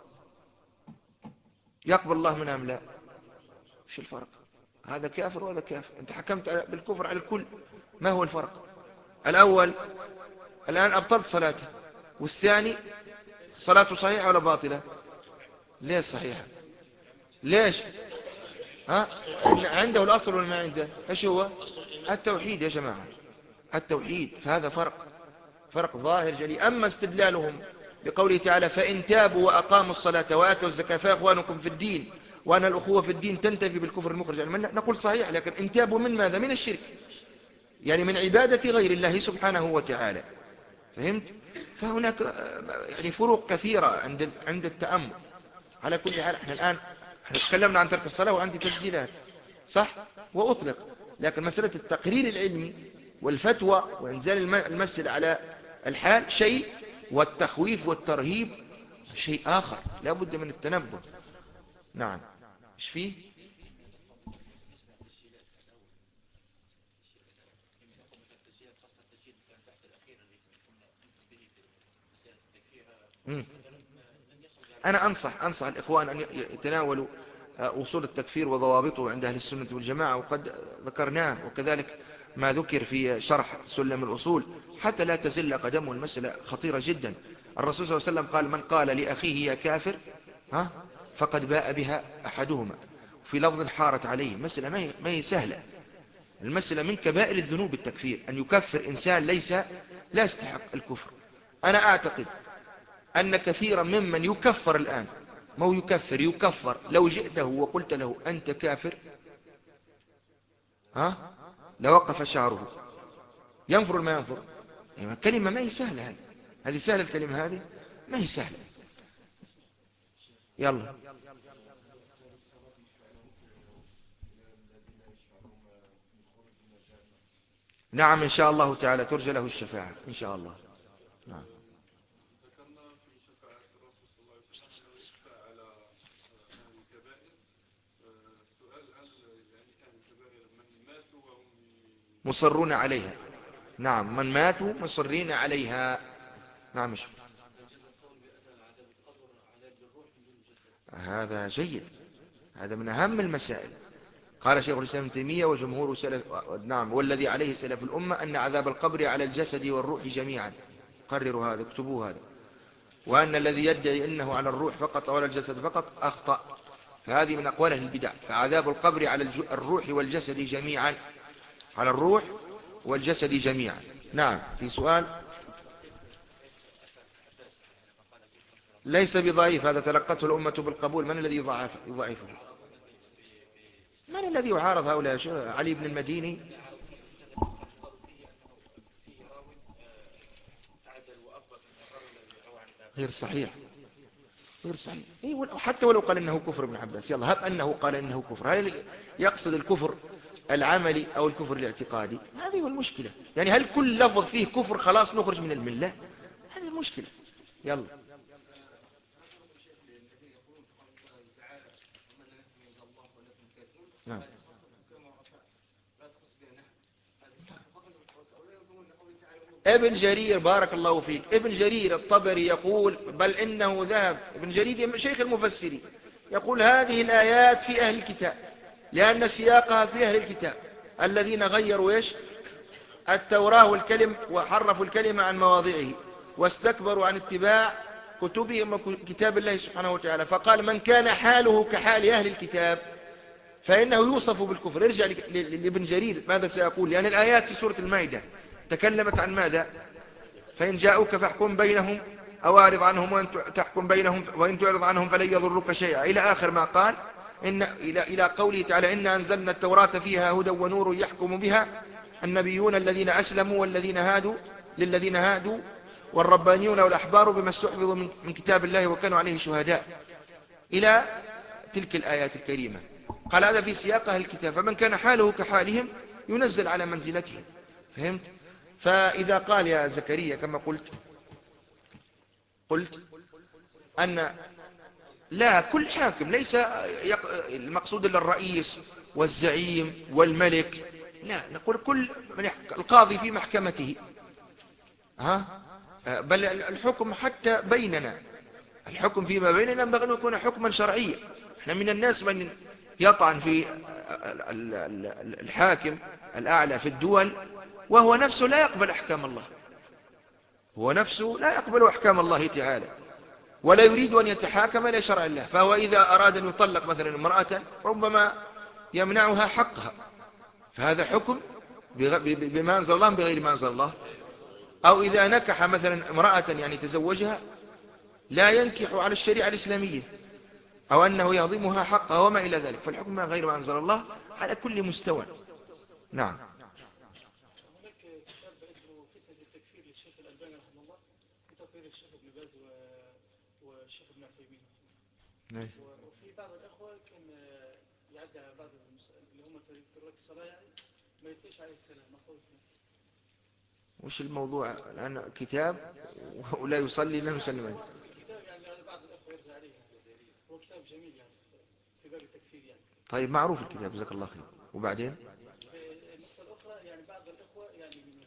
يقبل الله منه أم لا؟ وش الفرق؟ هذا كافر وهذا كافر، أنت حكمت بالكفر على الكل. ما هو الفرق؟ الأول الآن أبطلت صلاته، والثاني صلاته صحيحة ولا باطلة؟ ليش صحيحة؟ ليش؟ ها؟ عنده الأصل ولا ما عنده؟ إيش هو؟ التوحيد يا جماعة، التوحيد. فهذا فرق، فرق ظاهر جلي. أما استدلالهم بقوله تعالى فإن تابوا وأقاموا الصلاة وآتوا الزكاة فإخوانكم في الدين وأن الأخوة في الدين تنتفي بالكفر المخرج عن الملة، نقول صحيح، لكن إن تابوا من ماذا؟ من الشرك، يعني من عبادة غير الله سبحانه وتعالى. فهمت؟ فهناك يعني فروق كثيرة عند عند التأمل. على كل حال احنا الآن احنا تكلمنا عن ترك الصلاة وعندي تسجيلات، صح؟ وأطلق، لكن مسألة التقرير العلمي والفتوى وإنزال المسجد على الحال شيء، والتخويف والترهيب شيء آخر، لا بد من التنبه. نعم. ايش فيه؟ مم. أنا أنصح أنصح الإخوان أن يتناولوا أصول التكفير وضوابطه عند أهل السنة والجماعة، وقد ذكرناه، وكذلك ما ذكر في شرح سلم الأصول، حتى لا تزل قدمه. المسألة خطيرة جدا. الرسول صلى الله عليه وسلم قال من قال لأخيه يا كافر ها فقد باء بها أحدهما، في لفظ حارت عليه. المسألة ما هي سهلة، المسألة من كبائر الذنوب التكفير، أن يكفر إنسان ليس لا يستحق الكفر. أنا أعتقد أن كثيرا ممن يكفر الآن، ما هو يكفر يكفر لو جئته وقلت له أنت كافر ها لوقف شعره. ينفر ما ينفر؟ يعني كلمة ما هي سهلة، هذه هذه سهلة الكلمة هذه؟ ما هي سهلة. يلا. نعم إن شاء الله تعالى ترجى له الشفاعة إن شاء الله. نعم. مصرون عليها، نعم، من ماتوا مصرين عليها. نعم. هذا جيد، هذا من أهم المسائل. قال شيخ الإسلام ابن تيمية وجمهور سلف، نعم، والذي عليه سلف الأمة أن عذاب القبر على الجسد والروح جميعا. قرروا هذا، اكتبوا هذا. وأن الذي يدعي أنه على الروح فقط ولا الجسد فقط أخطأ، فهذه من أقواله البدع. فعذاب القبر على الروح والجسد جميعا، على الروح والجسد جميعا. نعم. في سؤال؟ ليس بضعيف، هذا تلقته الأمة بالقبول. من الذي يضعفه؟ من الذي يعارض هؤلاء؟ علي بن المديني؟ غير صحيح، غير صحيح. حتى ولو قال إنه كفر ابن عباس، يلا هب أنه قال إنه كفر، هل يقصد الكفر العملي أو الكفر الاعتقادي؟ هذه هو المشكلة. يعني هل كل لفظ فيه كفر خلاص نخرج من الملة؟ هذه المشكلة. يلا. نعم. ابن جرير بارك الله فيك، ابن جرير الطبري يقول بل إنه ذهب، ابن جرير شيخ المفسرين، يقول هذه الآيات في أهل الكتاب، لأن سياقها في أهل الكتاب الذين غيروا إيش التوراة والكلم وحرفوا الكلمة عن مواضعه واستكبروا عن اتباع كتبهم وكتاب الله سبحانه وتعالى. فقال من كان حاله كحال أهل الكتاب فإنه يوصف بالكفر. ارجع لابن جرير ماذا سيقول، لأن الآيات في سورة المائدة تكلمت عن ماذا؟ فإن جاءوك فاحكم بينهم أو أعرض عنهم وإن تحكم بينهم وإن تعرض عنهم فلن يضرك شيئا، إلى آخر ما قال. إن إلى إلى قوله تعالى إنا أنزلنا التوراة فيها هدى ونور يحكم بها النبيون الذين أسلموا والذين هادوا للذين هادوا والربانيون والأحبار بما استحفظوا من كتاب الله وكانوا عليه شهداء، إلى تلك الآيات الكريمة. قال هذا في سياق أهل الكتاب، فمن كان حاله كحالهم ينزل على منزلته. فهمت؟ فإذا قال يا زكريا كما قلت قلت أن لا كل حاكم ليس يق... المقصود إلا الرئيس والزعيم والملك، لا، نقول كل من يحك... القاضي في محكمته، ها؟ بل الحكم حتى بيننا، الحكم فيما بيننا ينبغي أن يكون حكما شرعيا. احنا من الناس من يطعن في الحاكم الأعلى في الدول وهو نفسه لا يقبل أحكام الله، هو نفسه لا يقبل أحكام الله تعالى، ولا يريد أن يتحاكم إلى شرع الله. فهو إذا أراد أن يطلق مثلا امرأة ربما يمنعها حقها، فهذا حكم بما أنزل الله بغير ما أنزل الله. أو إذا نكح مثلا امرأة يعني تزوجها لا ينكح على الشريعة الإسلامية، أو أنه يهضمها حقها وما إلى ذلك، فالحكم ما غير ما أنزل الله على كل مستوى. نعم. هناك كتاب اسمه فتنة التكفير للشيخ الألباني رحمه الله، بتقرير الشيخ ابن باز والشيخ ابن عثيمين، وفي بعض الأخوة كان يعدي على بعض اللي هم ترك الصلاة يعني ما يتليش عليه السلام مخوف. وش الموضوع الآن؟ كتاب ولا يصلي لا يسلم عليه. كتاب يعني على بعض الأخوة يرجع عليه يعني. هو كتاب جميل يعني في باب التكفير يعني. طيب معروف الكتاب جزاك الله خير. وبعدين النقطة الأخرى يعني بعض الإخوة يعني من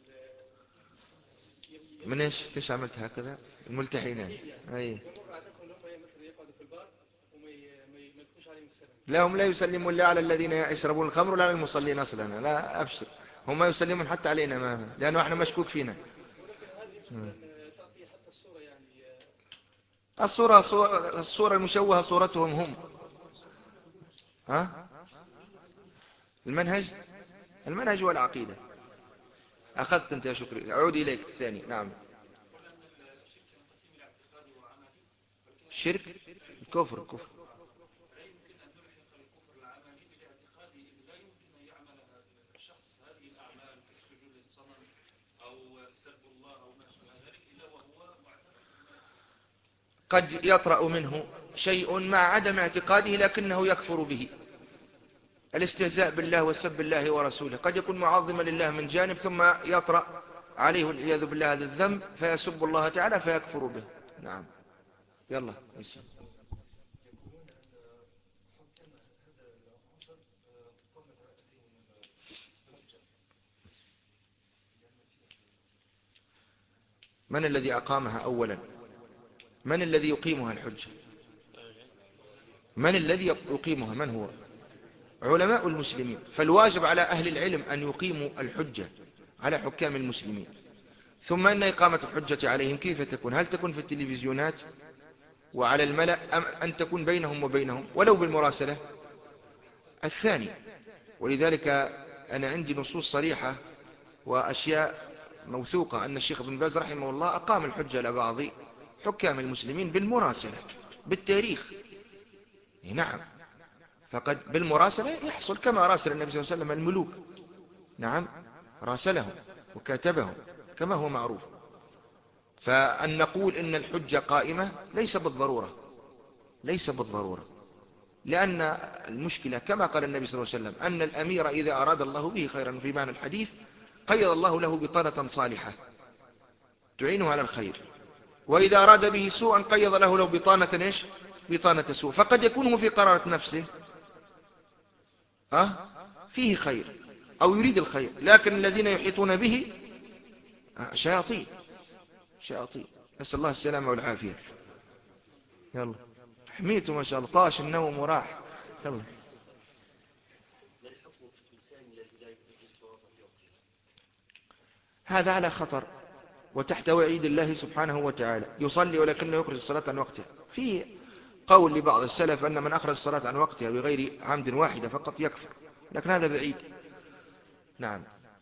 من ايش ليش عملت هكذا الملتحين يعني اي يمر على الإخوة اللي هم مثلا يقعدوا في البار وما ما يلقوش عليهم السلام. لا هم لا يسلمون لا على الذين يشربون الخمر ولا على المصلين اصلا، لا ابشر، هم يسلمون حتى علينا ما لانه احنا مشكوك فينا. ولكن هذه مثلا تعطي حتى الصورة يعني الصورة الصورة المشوهة صورتهم هم. ها المنهج المنهج والعقيدة. أخذت أنت يا شكري، أعود إليك الثاني. نعم. الشرك الكفر الكفر لا يمكن أن نلحق الكفر العملي بالاعتقاد، إذ لا يمكن أن يعمل الشخص هذه الأعمال كالسجود للصنم أو سب الله أو ما شابه ذلك إلا وهو معتقد. قد يطرأ منه شيء مع عدم اعتقاده لكنه يكفر به. الاستهزاء بالله وسب الله ورسوله قد يكون معظما لله من جانب ثم يطرأ عليه والعياذ بالله هذا الذنب فيسب الله تعالى فيكفر به. نعم. يلا يسير. من الذي أقامها أولا؟ من الذي يقيمها الحجة؟ من الذي يقيمها؟ من هو؟ علماء المسلمين. فالواجب على أهل العلم أن يقيموا الحجة على حكام المسلمين. ثم أن إقامة الحجة عليهم كيف تكون؟ هل تكون في التلفزيونات وعلى الملأ أم أن تكون بينهم وبينهم ولو بالمراسلة؟ الثاني. ولذلك أنا عندي نصوص صريحة وأشياء موثوقة أن الشيخ ابن باز رحمه الله أقام الحجة على بعض حكام المسلمين بالمراسلة بالتاريخ. نعم. فقد بالمراسلة يحصل كما راسل النبي صلى الله عليه وسلم الملوك. نعم راسلهم وكاتبهم كما هو معروف. فأن نقول إن الحجة قائمة ليس بالضرورة، ليس بالضرورة، لأن المشكلة كما قال النبي صلى الله عليه وسلم أن الأمير إذا أراد الله به خيرا في معنى الحديث قيض الله له بطانة صالحة تعينه على الخير، وإذا أراد به سوءا قيض له له بطانة إيش؟ بطانة سوء. فقد يكون هو في قرارة نفسه أه؟ فيه خير أو يريد الخير، لكن الذين يحيطون به شياطين شياطين. نسأل الله السلامة والعافية. يلا حميته ما شاء الله طاش النوم وراح. يلا. هذا على خطر وتحت وعيد الله سبحانه وتعالى. يصلي ولكنه يخرج الصلاة عن وقتها. في قول لبعض السلف أن من أخرج الصلاة عن وقتها بغير عمد واحدة فقط يكفر، لكن هذا بعيد. نعم.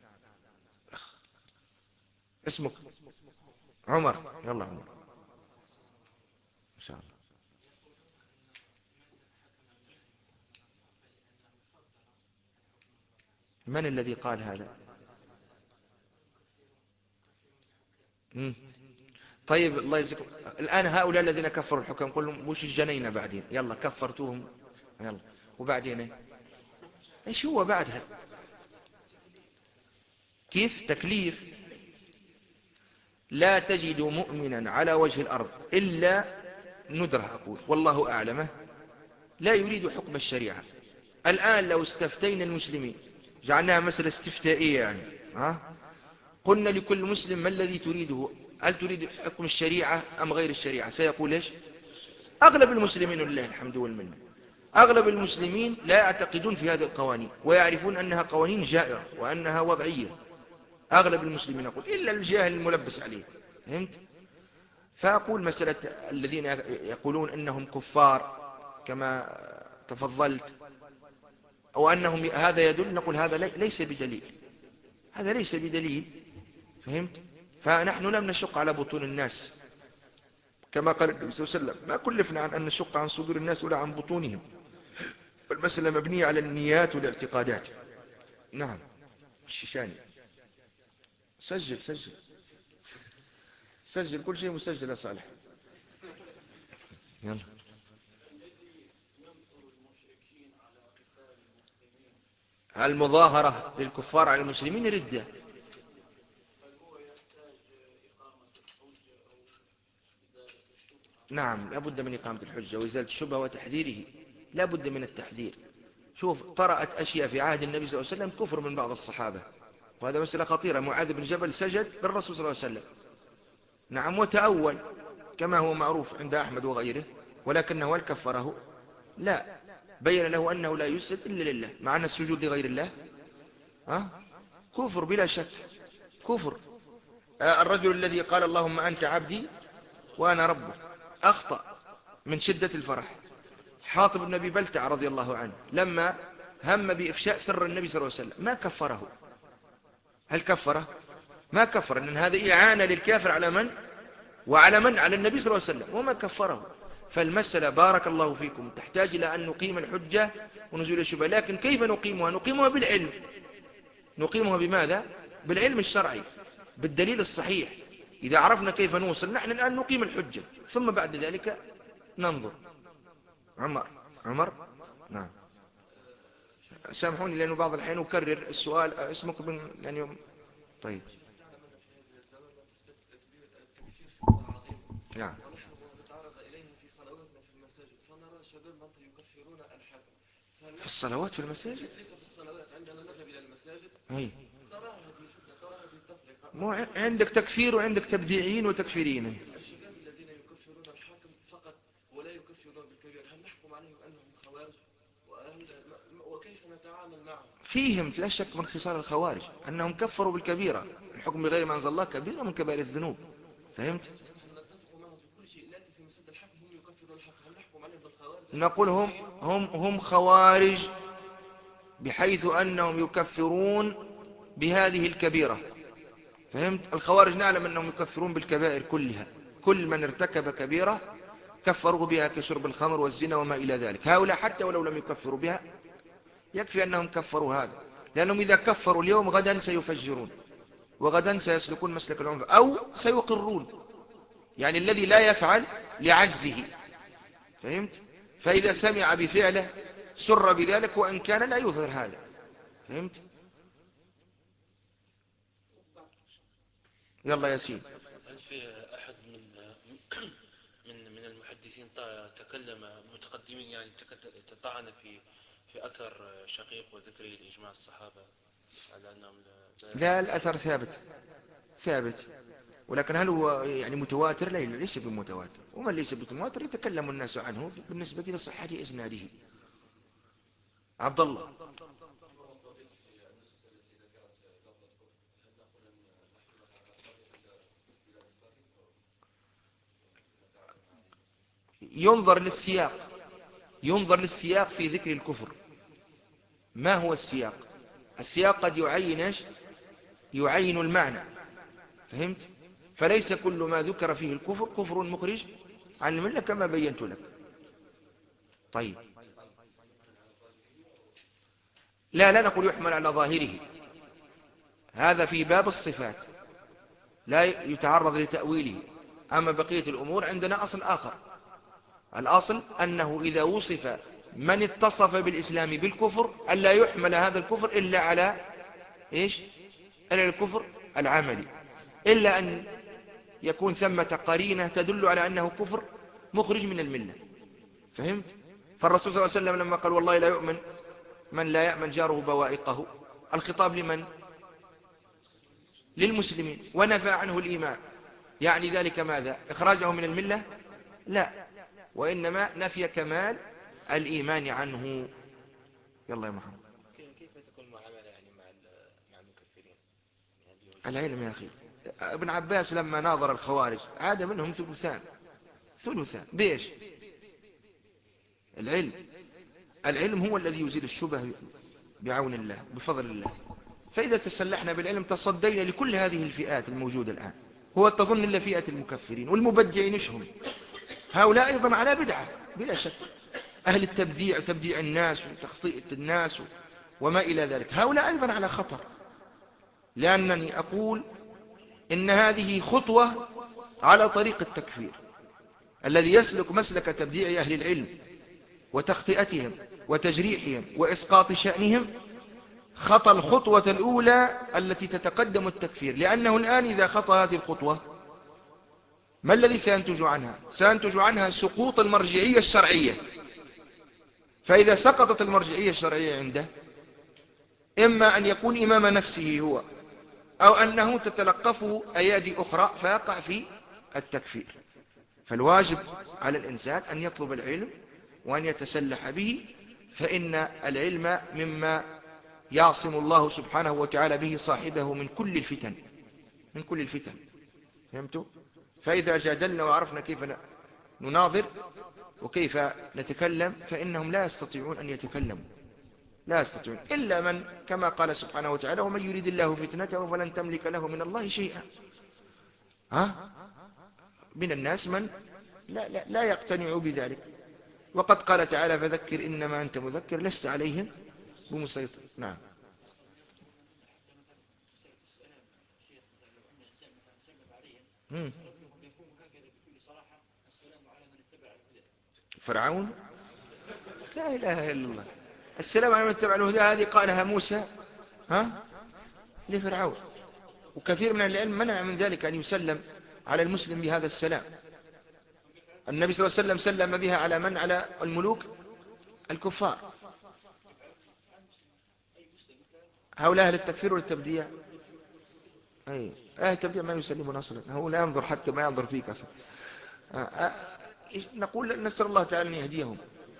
اسمك عمر. يلا عمر إن شاء الله. من الذي قال هذا؟ مم. طيب الله يجزيكم. الآن هؤلاء الذين كفروا الحكام قل لهم وش الجنين بعدين؟ يلا كفرتوهم. يلا وبعدين إيش هو بعدها؟ كيف تكليف؟ لا تجد مؤمنا على وجه الأرض إلا ندره أقول والله أعلمه لا يريد حكم الشريعة. الآن لو استفتينا المسلمين جعلناها مسألة استفتائية يعني ها؟ قلنا لكل مسلم ما الذي تريده، هل تريد حكم الشريعة أم غير الشريعة؟ سيقول إيش؟ أغلب المسلمين لله الحمد والمنة أغلب المسلمين لا يعتقدون في هذه القوانين ويعرفون أنها قوانين جائرة وأنها وضعية. أغلب المسلمين أقول إلا الجاهل الملبس عليه. فهمت؟ فأقول مسألة الذين يقولون أنهم كفار كما تفضلت أو أنهم هذا يدل، نقول هذا ليس بدليل، هذا ليس بدليل. فهمت؟ فنحن لم نشق على بطون الناس كما قال النبي صلى الله عليه وسلم ما كلفنا عن أن نشق عن صدور الناس ولا عن بطونهم. المسألة مبنية على النيات والاعتقادات. نعم. الشيشاني سجل سجل سجل كل شيء مسجل يا صالح. يلا. المظاهرة للكفار على المسلمين ردة. نعم لا بد من إقامة الحجة وإزالة الشبهة وتحذيره، لا بد من التحذير. شوف طرأت أشياء في عهد النبي صلى الله عليه وسلم كفر من بعض الصحابة، وهذا مسألة خطيرة. معاذ بن جبل سجد للرسول صلى الله عليه وسلم، نعم، وتأول كما هو معروف عند أحمد وغيره، ولكنه هل كفره؟ لا، بين له أنه لا يسجد إلا لله، مع أن السجود لغير الله أه؟ كفر بلا شك، كفر. آه الرجل الذي قال اللهم أنت عبدي وأنا ربك أخطأ من شدة الفرح. حاطب بن أبي بلتع رضي الله عنه لما هم بإفشاء سر النبي صلى الله عليه وسلم ما كفره. هل كفره؟ ما كفر، إن هذا إعانة للكافر على من؟ وعلى من؟ على النبي صلى الله عليه وسلم، وما كفره. فالمسألة بارك الله فيكم تحتاج إلى أن نقيم الحجة ونزول الشبهة، لكن كيف نقيمها؟ نقيمها بالعلم. نقيمها بماذا؟ بالعلم الشرعي، بالدليل الصحيح. إذا عرفنا كيف نوصل، نحن الآن نقيم الحجة ثم بعد ذلك ننظر. عمر عمر نعم. سامحوني لأنه بعض الحين أكرر السؤال، اسمك من يعني. طيب نعم. ونحن نتعرض إليها في صلواتنا في المساجد، فنرى شباب يكفرون الحاكم في الصلوات في المساجد. ليس في الصلوات، عندما نذهب إلى المساجد أي نرى هذه الفتنة، نرى هذه التفرقة. مو عندك تكفير وعندك تبديعين وتكفيرين. الشباب الذين يكفرون الحاكم فقط ولا يكفرون بالكبير، هل نحكم عليهم أنهم خوارج؟ وكيف نتعامل معهم؟ فيهم لا شك من خصال الخوارج أنهم كفروا بالكبيرة، الحكم بغير ما أنزل الله كبيرة من كبائر الذنوب. فهمت؟ نقول هم هم هم خوارج بحيث أنهم يكفرون بهذه الكبيرة. فهمت؟ الخوارج نعلم أنهم يكفرون بالكبائر كلها، كل من ارتكب كبيرة كفروا بها كشرب الخمر والزنا وما إلى ذلك. هؤلاء حتى ولو لم يكفروا بها يكفي أنهم كفروا هذا، لأنهم إذا كفروا اليوم غدا سيفجرون، وغدا سيسلكون مسلك العنف أو سيقرون، يعني الذي لا يفعل لعجزه. فهمت؟ فإذا سمع بفعله سر بذلك وإن كان لا يظهر هذا. فهمت؟ يلا ياسين. هل في أحد من من من المحدثين تكلم متقدمين يعني تطعن في في أثر شقيق وذكره لإجماع الصحابة على أنهم لا, لا الأثر ثابت ثابت، ولكن هل هو يعني متواتر؟ لا، ليس بمتواتر، ومن ليس بمتواتر يتكلم الناس عنه بالنسبة لصحة إسناده. عبد الله. ينظر للسياق، ينظر للسياق في ذكر الكفر. ما هو السياق؟ السياق قد يعين ايش؟ يعين المعنى. فهمت؟ فليس كل ما ذكر فيه الكفر كفر مخرج عن الملة كما بينت لك. طيب لا لا نقول يحمل على ظاهره، هذا في باب الصفات لا يتعرض لتأويله. أما بقية الأمور عندنا أصل آخر، الأصل أنه إذا وصف من اتصف بالإسلام بالكفر ألا يحمل هذا الكفر إلا على إيش؟ إلا الكفر العملي، إلا أن يكون ثمة قرينة تدل على أنه كفر مخرج من الملة. فهمت؟ فالرسول صلى الله عليه وسلم لما قال والله لا يؤمن من لا يأمن جاره بوائقه، الخطاب لمن؟ للمسلمين، ونفى عنه الإيمان. يعني ذلك ماذا؟ إخراجه من الملة؟ لا، وإنما نفي كمال الإيمان عنه. يلا يا محمد. كيف تكون معاملة يعني مع مع المكفرين؟ العلم يا أخي، ابن عباس لما ناظر الخوارج عاد منهم ثلثان ثلثان بإيش؟ العلم. العلم هو الذي يزيل الشبه بعون الله بفضل الله. فإذا تسلحنا بالعلم تصدينا لكل هذه الفئات الموجودة الآن. هو تظن إلا فئة المكفرين والمبدعين إيشهم؟ هؤلاء أيضا على بدعة بلا شك، أهل التبديع وتبديع الناس وتخطيئة الناس وما إلى ذلك، هؤلاء أيضا على خطر. لأنني أقول إن هذه خطوة على طريق التكفير. الذي يسلك مسلك تبديع أهل العلم وتخطئتهم وتجريحهم وإسقاط شأنهم خطى الخطوة الأولى التي تتقدم التكفير. لأنه الآن إذا خطى هذه الخطوة ما الذي سينتج عنها؟ سينتج عنها سقوط المرجعية الشرعية. فإذا سقطت المرجعية الشرعية عنده، إما أن يكون إمام نفسه هو، أو أنه تتلقفه أيادي أخرى فيقع في التكفير. فالواجب على الإنسان أن يطلب العلم وأن يتسلح به، فإن العلم مما يعصم الله سبحانه وتعالى به صاحبه من كل الفتن، من كل الفتن. فهمتوا؟ فإذا جادلنا وعرفنا كيف نناظر وكيف نتكلم فإنهم لا يستطيعون أن يتكلموا، لا يستطيعون إلا من كما قال سبحانه وتعالى ومن يريد الله فتنته فلن تملك له من الله شيئا. ها؟ من الناس من لا, لا, لا يقتنع بذلك. وقد قال تعالى فذكر إنما أنت مذكر لست عليهم بمسيطر. نعم. مم. فرعون لا إله إلا الله. السلام على من اتبع الهدى هذه قالها موسى ها لفرعون، وكثير من العلم منع من ذلك أن يسلم على المسلم بهذا السلام. النبي صلى الله عليه وسلم سلم بها على من؟ على الملوك الكفار. هؤلاء أهل التكفير والتبديع. أي أهل التبديع ما يسلمون أصلا، هو لا ينظر حتى ما ينظر فيك أصلا. نقول نسأل الله تعالى أن يهديهم.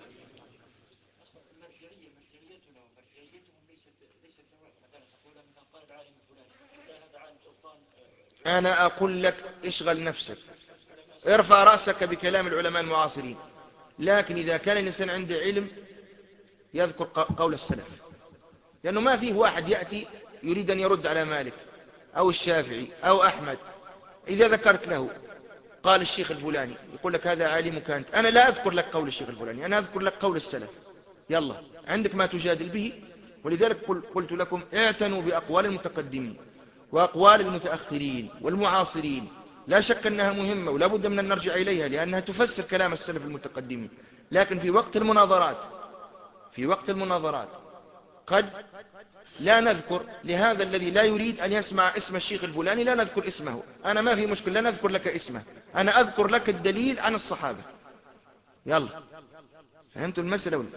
أنا أقول لك اشغل نفسك، ارفع رأسك بكلام العلماء المعاصرين، لكن إذا كان الإنسان عنده علم يذكر قول السلف. لأنه ما فيه واحد يأتي يريد أن يرد على مالك أو الشافعي أو أحمد، إذا ذكرت له قال الشيخ الفلاني يقول لك هذا عالمك أنت. أنا لا أذكر لك قول الشيخ الفلاني، أنا أذكر لك قول السلف. يلا عندك ما تجادل به. ولذلك قلت لكم اعتنوا بأقوال المتقدمين وأقوال المتأخرين والمعاصرين، لا شك أنها مهمة ولا بد من أن نرجع إليها لأنها تفسر كلام السلف المتقدمين. لكن في وقت المناظرات في وقت المناظرات قد لا نذكر لهذا الذي لا يريد أن يسمع اسم الشيخ الفلاني، لا نذكر اسمه. أنا ما في مشكلة، لا نذكر لك اسمه، أنا أذكر لك الدليل عن الصحابة. يلا فهمتوا المسألة ولا؟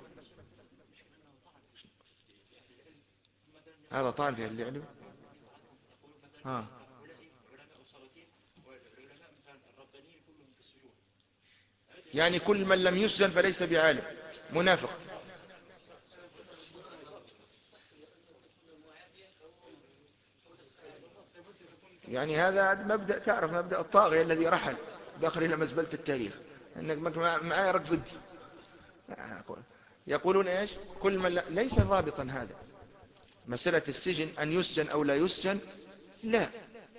هذا طعن في أهل العلم. ها يعني كل من لم يسجن فليس بعالم، منافق. يعني هذا مبدأ، تعرف مبدأ الطاغية الذي رحل داخل إلى مزبلة التاريخ، أنك معي رك ضدي. يقولون إيش؟ كل من لا... ليس ضابطا هذا. مسألة السجن أن يسجن أو لا يسجن لا.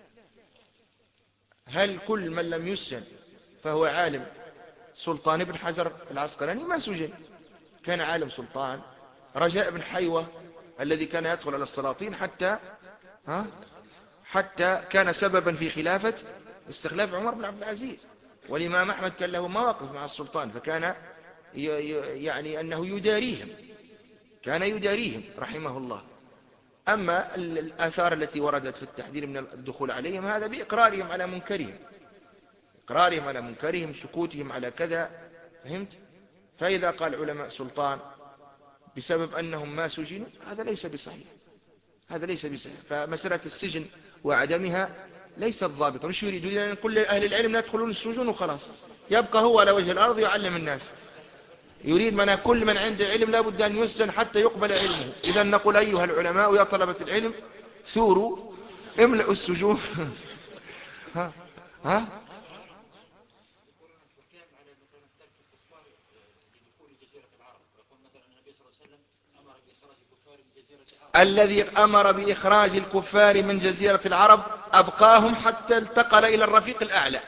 هل كل من لم يسجن فهو عالم؟ سلطان بن حجر العسقلاني ما سجن، كان عالم سلطان. رجاء بن حيوة الذي كان يدخل على السلاطين حتى ها حتى كان سببا في خلافة استخلاف عمر بن عبد العزيز. والإمام أحمد كان له مواقف مع السلطان فكان يعني أنه يداريهم، كان يداريهم رحمه الله. أما الآثار التي وردت في التحذير من الدخول عليهم هذا بإقرارهم على منكرهم، إقرارهم على منكرهم، سكوتهم على كذا، فهمت؟ فإذا قال علماء سلطان بسبب أنهم ما سجنوا هذا ليس بصحيح، هذا ليس بصحيح. فمسألة السجن وعدمها ليست ضابطة. مش يريدون أن كل أهل العلم لا يدخلون السجون وخلاص يبقى هو على وجه الأرض يعلم الناس. يريد من كل من عنده علم لا بد أن يسجن حتى يقبل علمه. إذا نقول أيها العلماء يا طلبة العلم ثوروا املأوا السجون. ها ها الذي أمر بإخراج الكفار من جزيرة العرب أبقاهم حتى التقل إلى الرفيق الأعلى.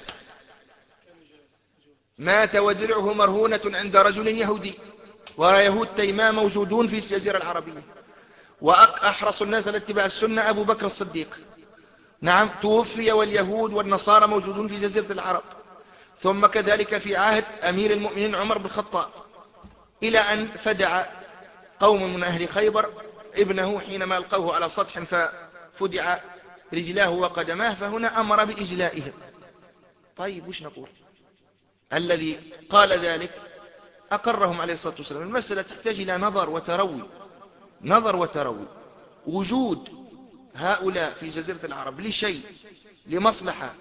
مات ودرعه مرهونة عند رجل يهودي، ويهود تيماء موجودون في الجزيرة العربية، وأحرص الناس على اتباع السنة أبو بكر الصديق، نعم، توفي واليهود والنصارى موجودون في جزيرة العرب. ثم كذلك في عهد أمير المؤمنين عمر بن الخطاب، إلى أن فدع قوم من أهل خيبر ابنه حينما ألقوه على سطح ففدع رجلاه وقدماه، فهنا أمر بإجلائهم. طيب وش نقول؟ الذي قال ذلك أقرهم عليه الصلاة والسلام. المسألة تحتاج إلى نظر وتروي، نظر وتروي. وجود هؤلاء في جزيرة العرب لشيء، لمصلحة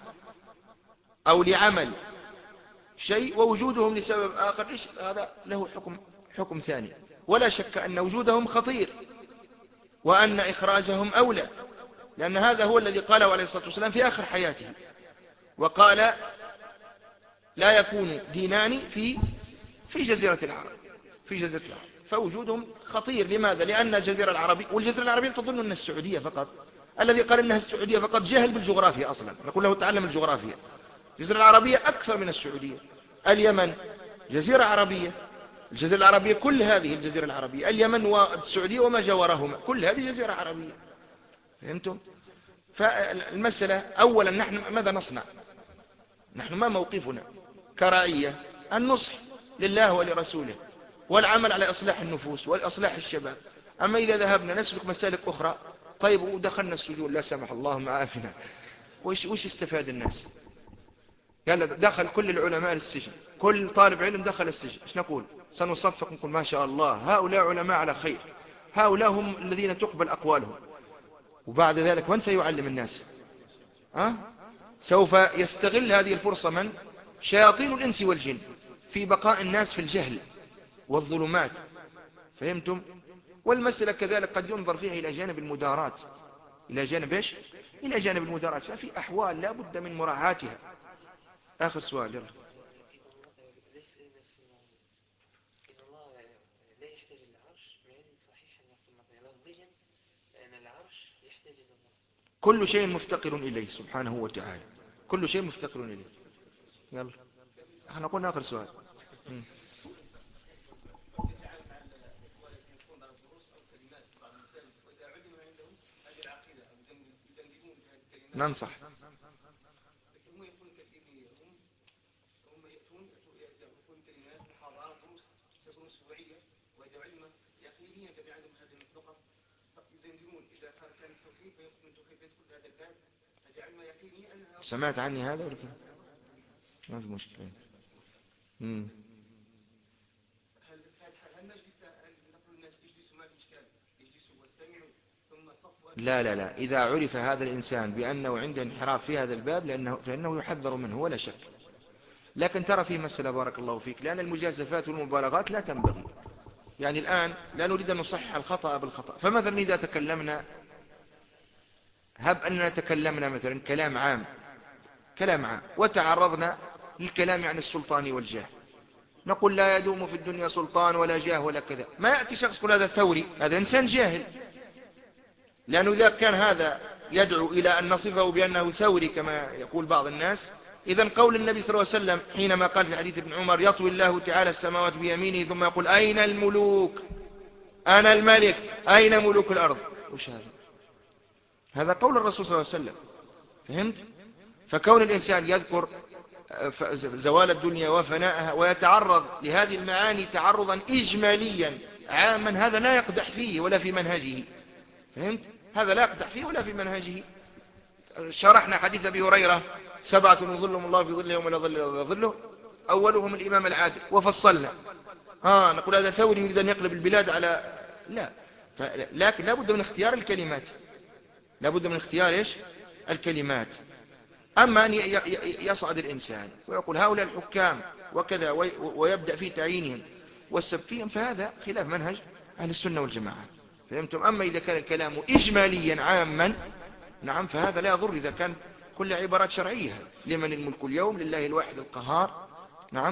أو لعمل شيء، ووجودهم لسبب آخر هذا له حكم حكم ثاني. ولا شك أن وجودهم خطير وأن إخراجهم أولى، لأن هذا هو الذي قاله عليه الصلاة والسلام في آخر حياته، وقال لا يكون دينان في في جزيرة العرب، في جزيرة العرب. فوجودهم خطير. لماذا؟ لأن الجزيرة العربية، والجزيرة العربية تظن أنها السعودية فقط. الذي قال أنها السعودية فقط جهل بالجغرافيا أصلا، نقول له تعلم الجغرافيا. الجزيرة العربية أكثر من السعودية. اليمن جزيرة عربية، الجزيرة العربية كل هذه الجزيرة العربية، اليمن والسعودية وما جاورهما كل هذه جزيرة عربية، فهمتم؟ فالمسألة أولا نحن ماذا نصنع؟ نحن ما موقفنا كرائية؟ النصح لله ولرسوله والعمل على إصلاح النفوس والإصلاح الشباب. أما إذا ذهبنا نسلك مسالك أخرى، طيب ودخلنا السجون لا سمح الله معافنا، وش, وش استفاد الناس؟ يلا دخل كل العلماء للسجن، كل طالب علم دخل السجن، ايش نقول؟ سنصفق نقول ما شاء الله هؤلاء علماء على خير، هؤلاء هم الذين تقبل أقوالهم. وبعد ذلك من سيعلم الناس؟ أه؟ سوف يستغل هذه الفرصة من؟ شياطين الإنس والجن في بقاء الناس في الجهل والظلمات، فهمتم؟ والمسألة كذلك قد ينظر فيها إلى جانب المدارات، إلى جانب إيش؟ إلى جانب المدارات. ففي أحوال لا بد من مراعاتها. آخر سؤال يلا. كل شيء مفتقر إليه سبحانه وتعالى، كل شيء مفتقر إليه. يلا احنا قلنا آخر سؤال. م. ننصح. سمعت عني هذا ولا كده؟ ما في مشكلة. امم هل هل المجلس نقول الناس يجلسوا ما في اشكال، يجلسوا واستمعوا ثم صفوا؟ لا لا لا، إذا عرف هذا الإنسان بأنه عنده انحراف في هذا الباب لأنه فإنه يحذر منه ولا شك. لكن ترى فيه مسألة بارك الله فيك، لأن المجازفات والمبالغات لا تنبغي. يعني الآن لا نريد أن نصحح الخطأ بالخطأ. فمثلا إذا تكلمنا، هب أننا تكلمنا مثلا كلام عام، كلام عام وتعرضنا للكلام عن السلطان والجاه، نقول لا يدوم في الدنيا سلطان ولا جاه ولا كذا. ما يأتي شخص يقول هذا ثوري، هذا إنسان جاهل، لأنه إذا كان هذا يدعو إلى أن نصفه بأنه ثوري كما يقول بعض الناس، إذن قول النبي صلى الله عليه وسلم حينما قال في حديث ابن عمر يطوي الله تعالى السماوات بيمينه ثم يقول أين الملوك، أنا الملك، أين ملوك الأرض؟ وش هذا؟ هذا قول الرسول صلى الله عليه وسلم، فهمت؟ فكون الإنسان يذكر زوال الدنيا وفناءها، ويتعرض لهذه المعاني تعرضا إجماليا عاما، هذا لا يقدح فيه ولا في منهجه. فهمت؟ هذا لا يقدح فيه ولا في منهجه. شرحنا حديث أبي هريرة سبعة يظلهم الله في ظله يوم لا ظل إلا ظله، أولهم الإمام العادل، وفصلنا آه نقول هذا ثوري يريد أن يقلب البلاد على لا. لكن لا بد من اختيار الكلمات، لا بد من اختيار إيش الكلمات. أما أن يصعد الإنسان ويقول هؤلاء الحكام وكذا ويبدأ في تعيينهم والسب فيهم، فهذا خلاف منهج أهل السنة والجماعة. فهمتم؟ أما إذا كان الكلام إجماليا عاما، نعم، فهذا لا يضر إذا كان كل عبارات شرعية. لمن الملك اليوم؟ لله الواحد القهار. نعم.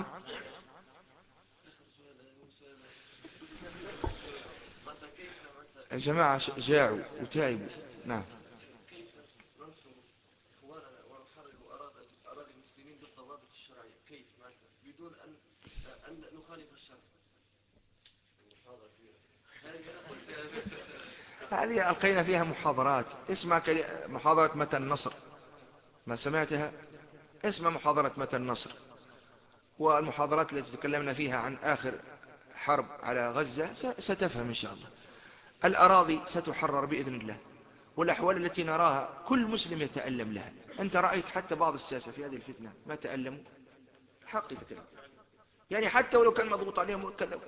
الجماعة جاعوا وتعبوا. نعم. كيف ننصر إخواننا ونحرر أراضي المسلمين بالضوابط الشرعية؟ كيف بدون أن أن نخالف الشرع؟ هذه ألقينا فيها محاضرات. اسمع محاضرة متى النصر، ما سمعتها؟ اسمع محاضرة متى النصر، والمحاضرات التي تكلمنا فيها عن آخر حرب على غزة ستفهم إن شاء الله. الأراضي ستحرر بإذن الله، والأحوال التي نراها كل مسلم يتألم لها. أنت رأيت حتى بعض الساسة في هذه الفتنة ما تألموا حق يتكلم، يعني حتى ولو كان مضغوط عليهم كذا.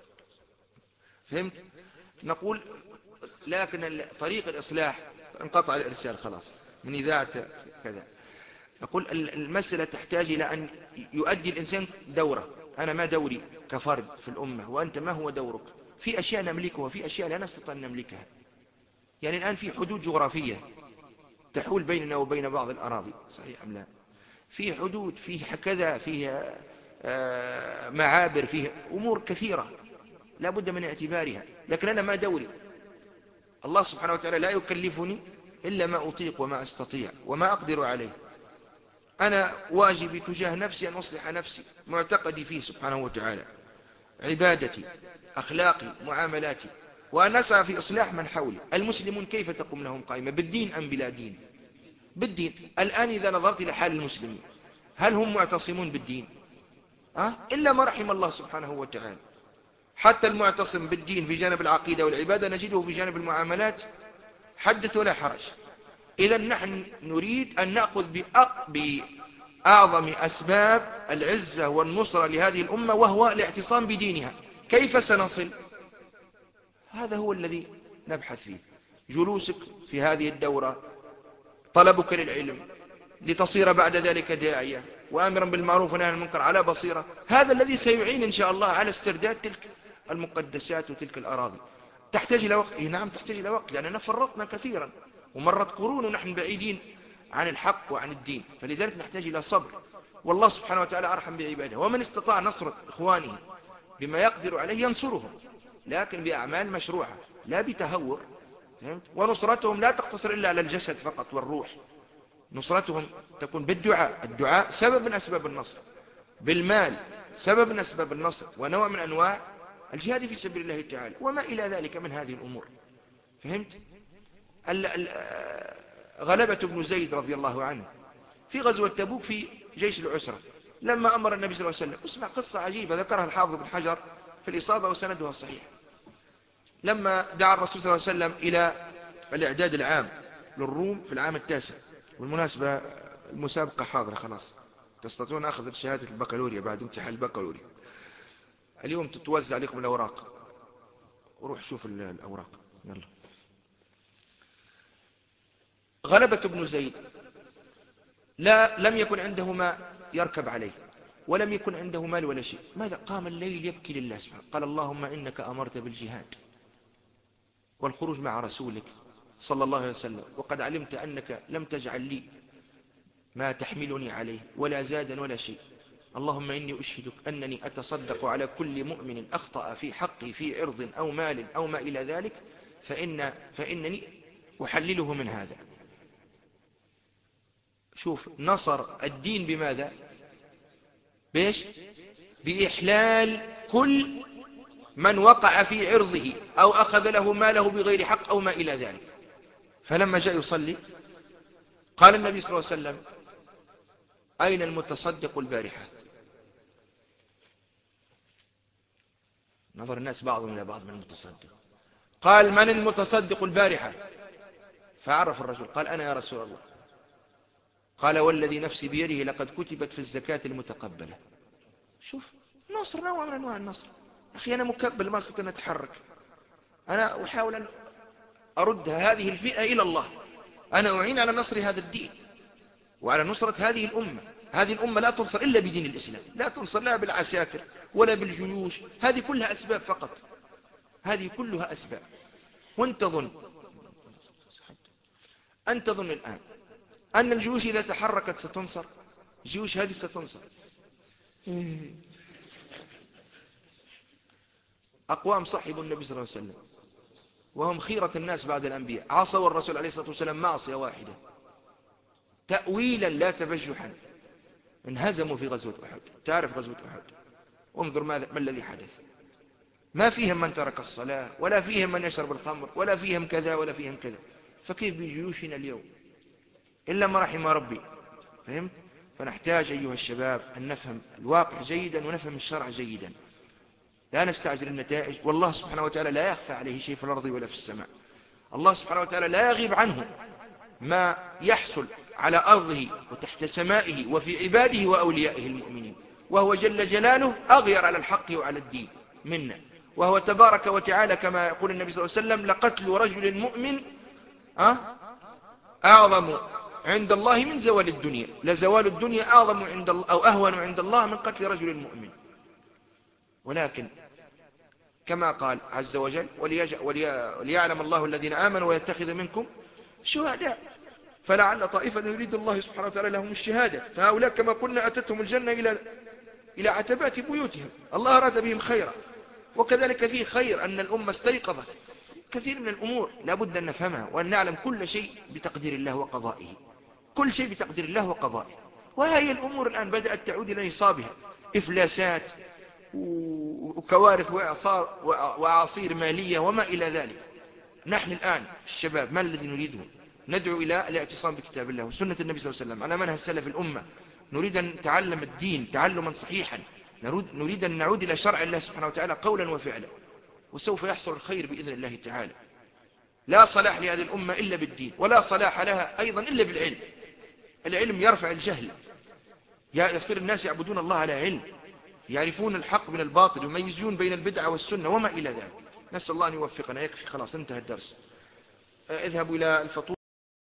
فهمت؟ نقول لكن طريق الإصلاح انقطع الإرسال خلاص من إذاعة كذا. نقول المسألة تحتاج إلى أن يؤدي الإنسان دوره. أنا ما دوري كفرد في الأمة، وأنت ما هو دورك؟ في أشياء نملكها وفي أشياء لا نستطيع أن نملكها. يعني الآن في حدود جغرافية تحول بيننا وبين بعض الأراضي، صحيح أم لا؟ في حدود، فيه كذا، فيه معابر، فيه أمور كثيرة لا بد من اعتبارها. لكن أنا ما دوري. الله سبحانه وتعالى لا يكلفني إلا ما أطيق وما أستطيع وما أقدر عليه. أنا واجبي تجاه نفسي أن أصلح نفسي، معتقدي فيه سبحانه وتعالى، عبادتي، أخلاقي، معاملاتي، وأن أسعى في إصلاح من حولي. المسلمون كيف تقوم لهم قائمة؟ بالدين أم بلا دين؟ بالدين. الآن إذا نظرت إلى حال المسلمين، هل هم معتصمون بالدين؟ أه؟ إلا ما رحم الله سبحانه وتعالى. حتى المعتصم بالدين في جانب العقيدة والعبادة نجده في جانب المعاملات حدث ولا حرج. إذا نحن نريد أن نأخذ بأعظم أسباب العزة والنصرة لهذه الأمة، وهو الاعتصام بدينها. كيف سنصل؟ هذا هو الذي نبحث فيه. جلوسك في هذه الدورة، طلبك للعلم لتصير بعد ذلك داعية وآمرا بالمعروف ونهيا عن المنكر على بصيرة، هذا الذي سيعين إن شاء الله على استرداد تلك المقدسات وتلك الأراضي. تحتاج إلى وقت. إيه نعم تحتاج إلى وقت، لأننا فرطنا كثيرا ومرت قرون ونحن بعيدين عن الحق وعن الدين، فلذلك نحتاج إلى صبر. والله سبحانه وتعالى أرحم بعباده، ومن استطاع نصر إخوانه بما يقدر عليه ينصرهم، لكن بأعمال مشروعة لا بتهور. فهمت؟ ونصرتهم لا تقتصر إلا على الجسد فقط والروح، نصرتهم تكون بالدعاء. الدعاء سبب من أسباب النصر، بالمال سبب من أسباب النصر، ونوع من أنواع الجهاد في سبيل الله تعالى، وما إلى ذلك من هذه الأمور. فهمت؟ غلبة بن زيد رضي الله عنه في غزوة تبوك في جيش العسرة، لما أمر النبي صلى الله عليه وسلم، اسمع قصة عجيبة ذكرها الحافظ بن حجر في الإصابة وسندها الصحيح. لما دعا الرسول صلى الله عليه وسلم إلى الإعداد العام للروم في العام التاسع، والمناسبة المسابقة حاضرة خلاص، تستطيعون أخذ شهادة البكالوريا بعد امتحان البكالوريا. اليوم تتوزع عليكم الأوراق، وروح شوف الأوراق يلا. غلبة بن زيد لا لم يكن عنده ما يركب عليه، ولم يكن عنده مال ولا شيء. ماذا؟ قام الليل يبكي لله سبحانه، قال اللهم إنك أمرت بالجهاد والخروج مع رسولك صلى الله عليه وسلم، وقد علمت أنك لم تجعل لي ما تحملني عليه ولا زادا ولا شيء. اللهم إني أشهدك أنني أتصدق على كل مؤمن أخطأ في حقي في عرض أو مال أو ما إلى ذلك، فإن فإنني أحلله من هذا. شوف، نصر الدين بماذا؟ بيش؟ بإحلال كل من وقع في عرضه أو أخذ له ماله بغير حق أو ما إلى ذلك. فلما جاء يصلي قال النبي صلى الله عليه وسلم أين المتصدق البارحة؟ نظر الناس بعضهم إلى بعض من المتصدق. قال من المتصدق البارحة؟ فعرف الرجل قال أنا يا رسول الله. قال والذي نفسي بيده لقد كتبت في الزكاة المتقبلة. شوف نصر، نوع من أنواع النصر. أخي أنا مكبل، ما استطيع أن أتحرك، أنا أحاول أن أرد هذه الفئة إلى الله، أنا أعين على نصر هذا الدين وعلى نصرة هذه الأمة. هذه الأمة لا تنصر إلا بدين الإسلام، لا تنصر لا بالعساكر ولا بالجيوش، هذه كلها أسباب فقط، هذه كلها أسباب. وانت ظن أنت ظن الآن أن الجيوش إذا تحركت ستنصر؟ الجيوش هذه ستنصر. أقوام صحبوا النبي صلى الله عليه وسلم وهم خيرة الناس بعد الأنبياء، عصوا الرسول عليه الصلاة والسلام معصية واحدة تأويلا لا تبجحا، انهزموا في غزوة أحد. تعرف غزوة أحد، انظر ماذا ما الذي حدث. ما فيهم من ترك الصلاة، ولا فيهم من يشرب الخمر، ولا فيهم كذا ولا فيهم كذا. فكيف بجيوشنا اليوم؟ إلا ما رحم ربي. فهمت؟ فنحتاج أيها الشباب أن نفهم الواقع جيدا ونفهم الشرع جيدا، لا نستعجل النتائج. والله سبحانه وتعالى لا يخفى عليه شيء في الأرض ولا في السماء. الله سبحانه وتعالى لا يغيب عنه ما يحصل على أرضه وتحت سمائه وفي عباده وأوليائه المؤمنين، وهو جل جلاله أغير على الحق وعلى الدين منا. وهو تبارك وتعالى كما يقول النبي صلى الله عليه وسلم لقتل رجل مؤمن أعظم عند الله من زوال الدنيا، لزوال الدنيا أعظم عند الله أو أهون عند الله من قتل رجل مؤمن. ولكن كما قال عز وجل وليعلم الله الذين آمنوا ويتخذ منكم شهداء، فلعل طائفة يريد الله سبحانه وتعالى لهم الشهادة، فهؤلاء كما قلنا أتتهم الجنة إلى إلى عتبات بيوتهم، الله أراد بهم خيرا. وكذلك فيه خير أن الأمة استيقظت كثير من الأمور لابد أن نفهمها، وأن نعلم كل شيء بتقدير الله وقضائه، كل شيء بتقدير الله وقضائه. وهي الأمور الآن بدأت تعود إلى نصابها، إفلاسات وكوارث وإعصار وأعاصير مالية وما إلى ذلك. نحن الآن الشباب ما الذي نريده؟ ندعو إلى الاعتصام بكتاب الله وسنة النبي صلى الله عليه وسلم على منهج سلف الأمة. نريد أن نتعلم الدين تعلما صحيحا، نريد أن نعود إلى شرع الله سبحانه وتعالى قولا وفعلا، وسوف يحصل الخير بإذن الله تعالى. لا صلاح لهذه الأمة إلا بالدين، ولا صلاح لها أيضا إلا بالعلم. العلم يرفع الجهل، يصير الناس يعبدون الله على علم، يعرفون الحق من الباطل، يميزون بين البدعة والسنة وما إلى ذلك. نسأل الله أن يوفقنا. يكفي خلاص انتهى الدرس. اذهبوا إلى الفطور.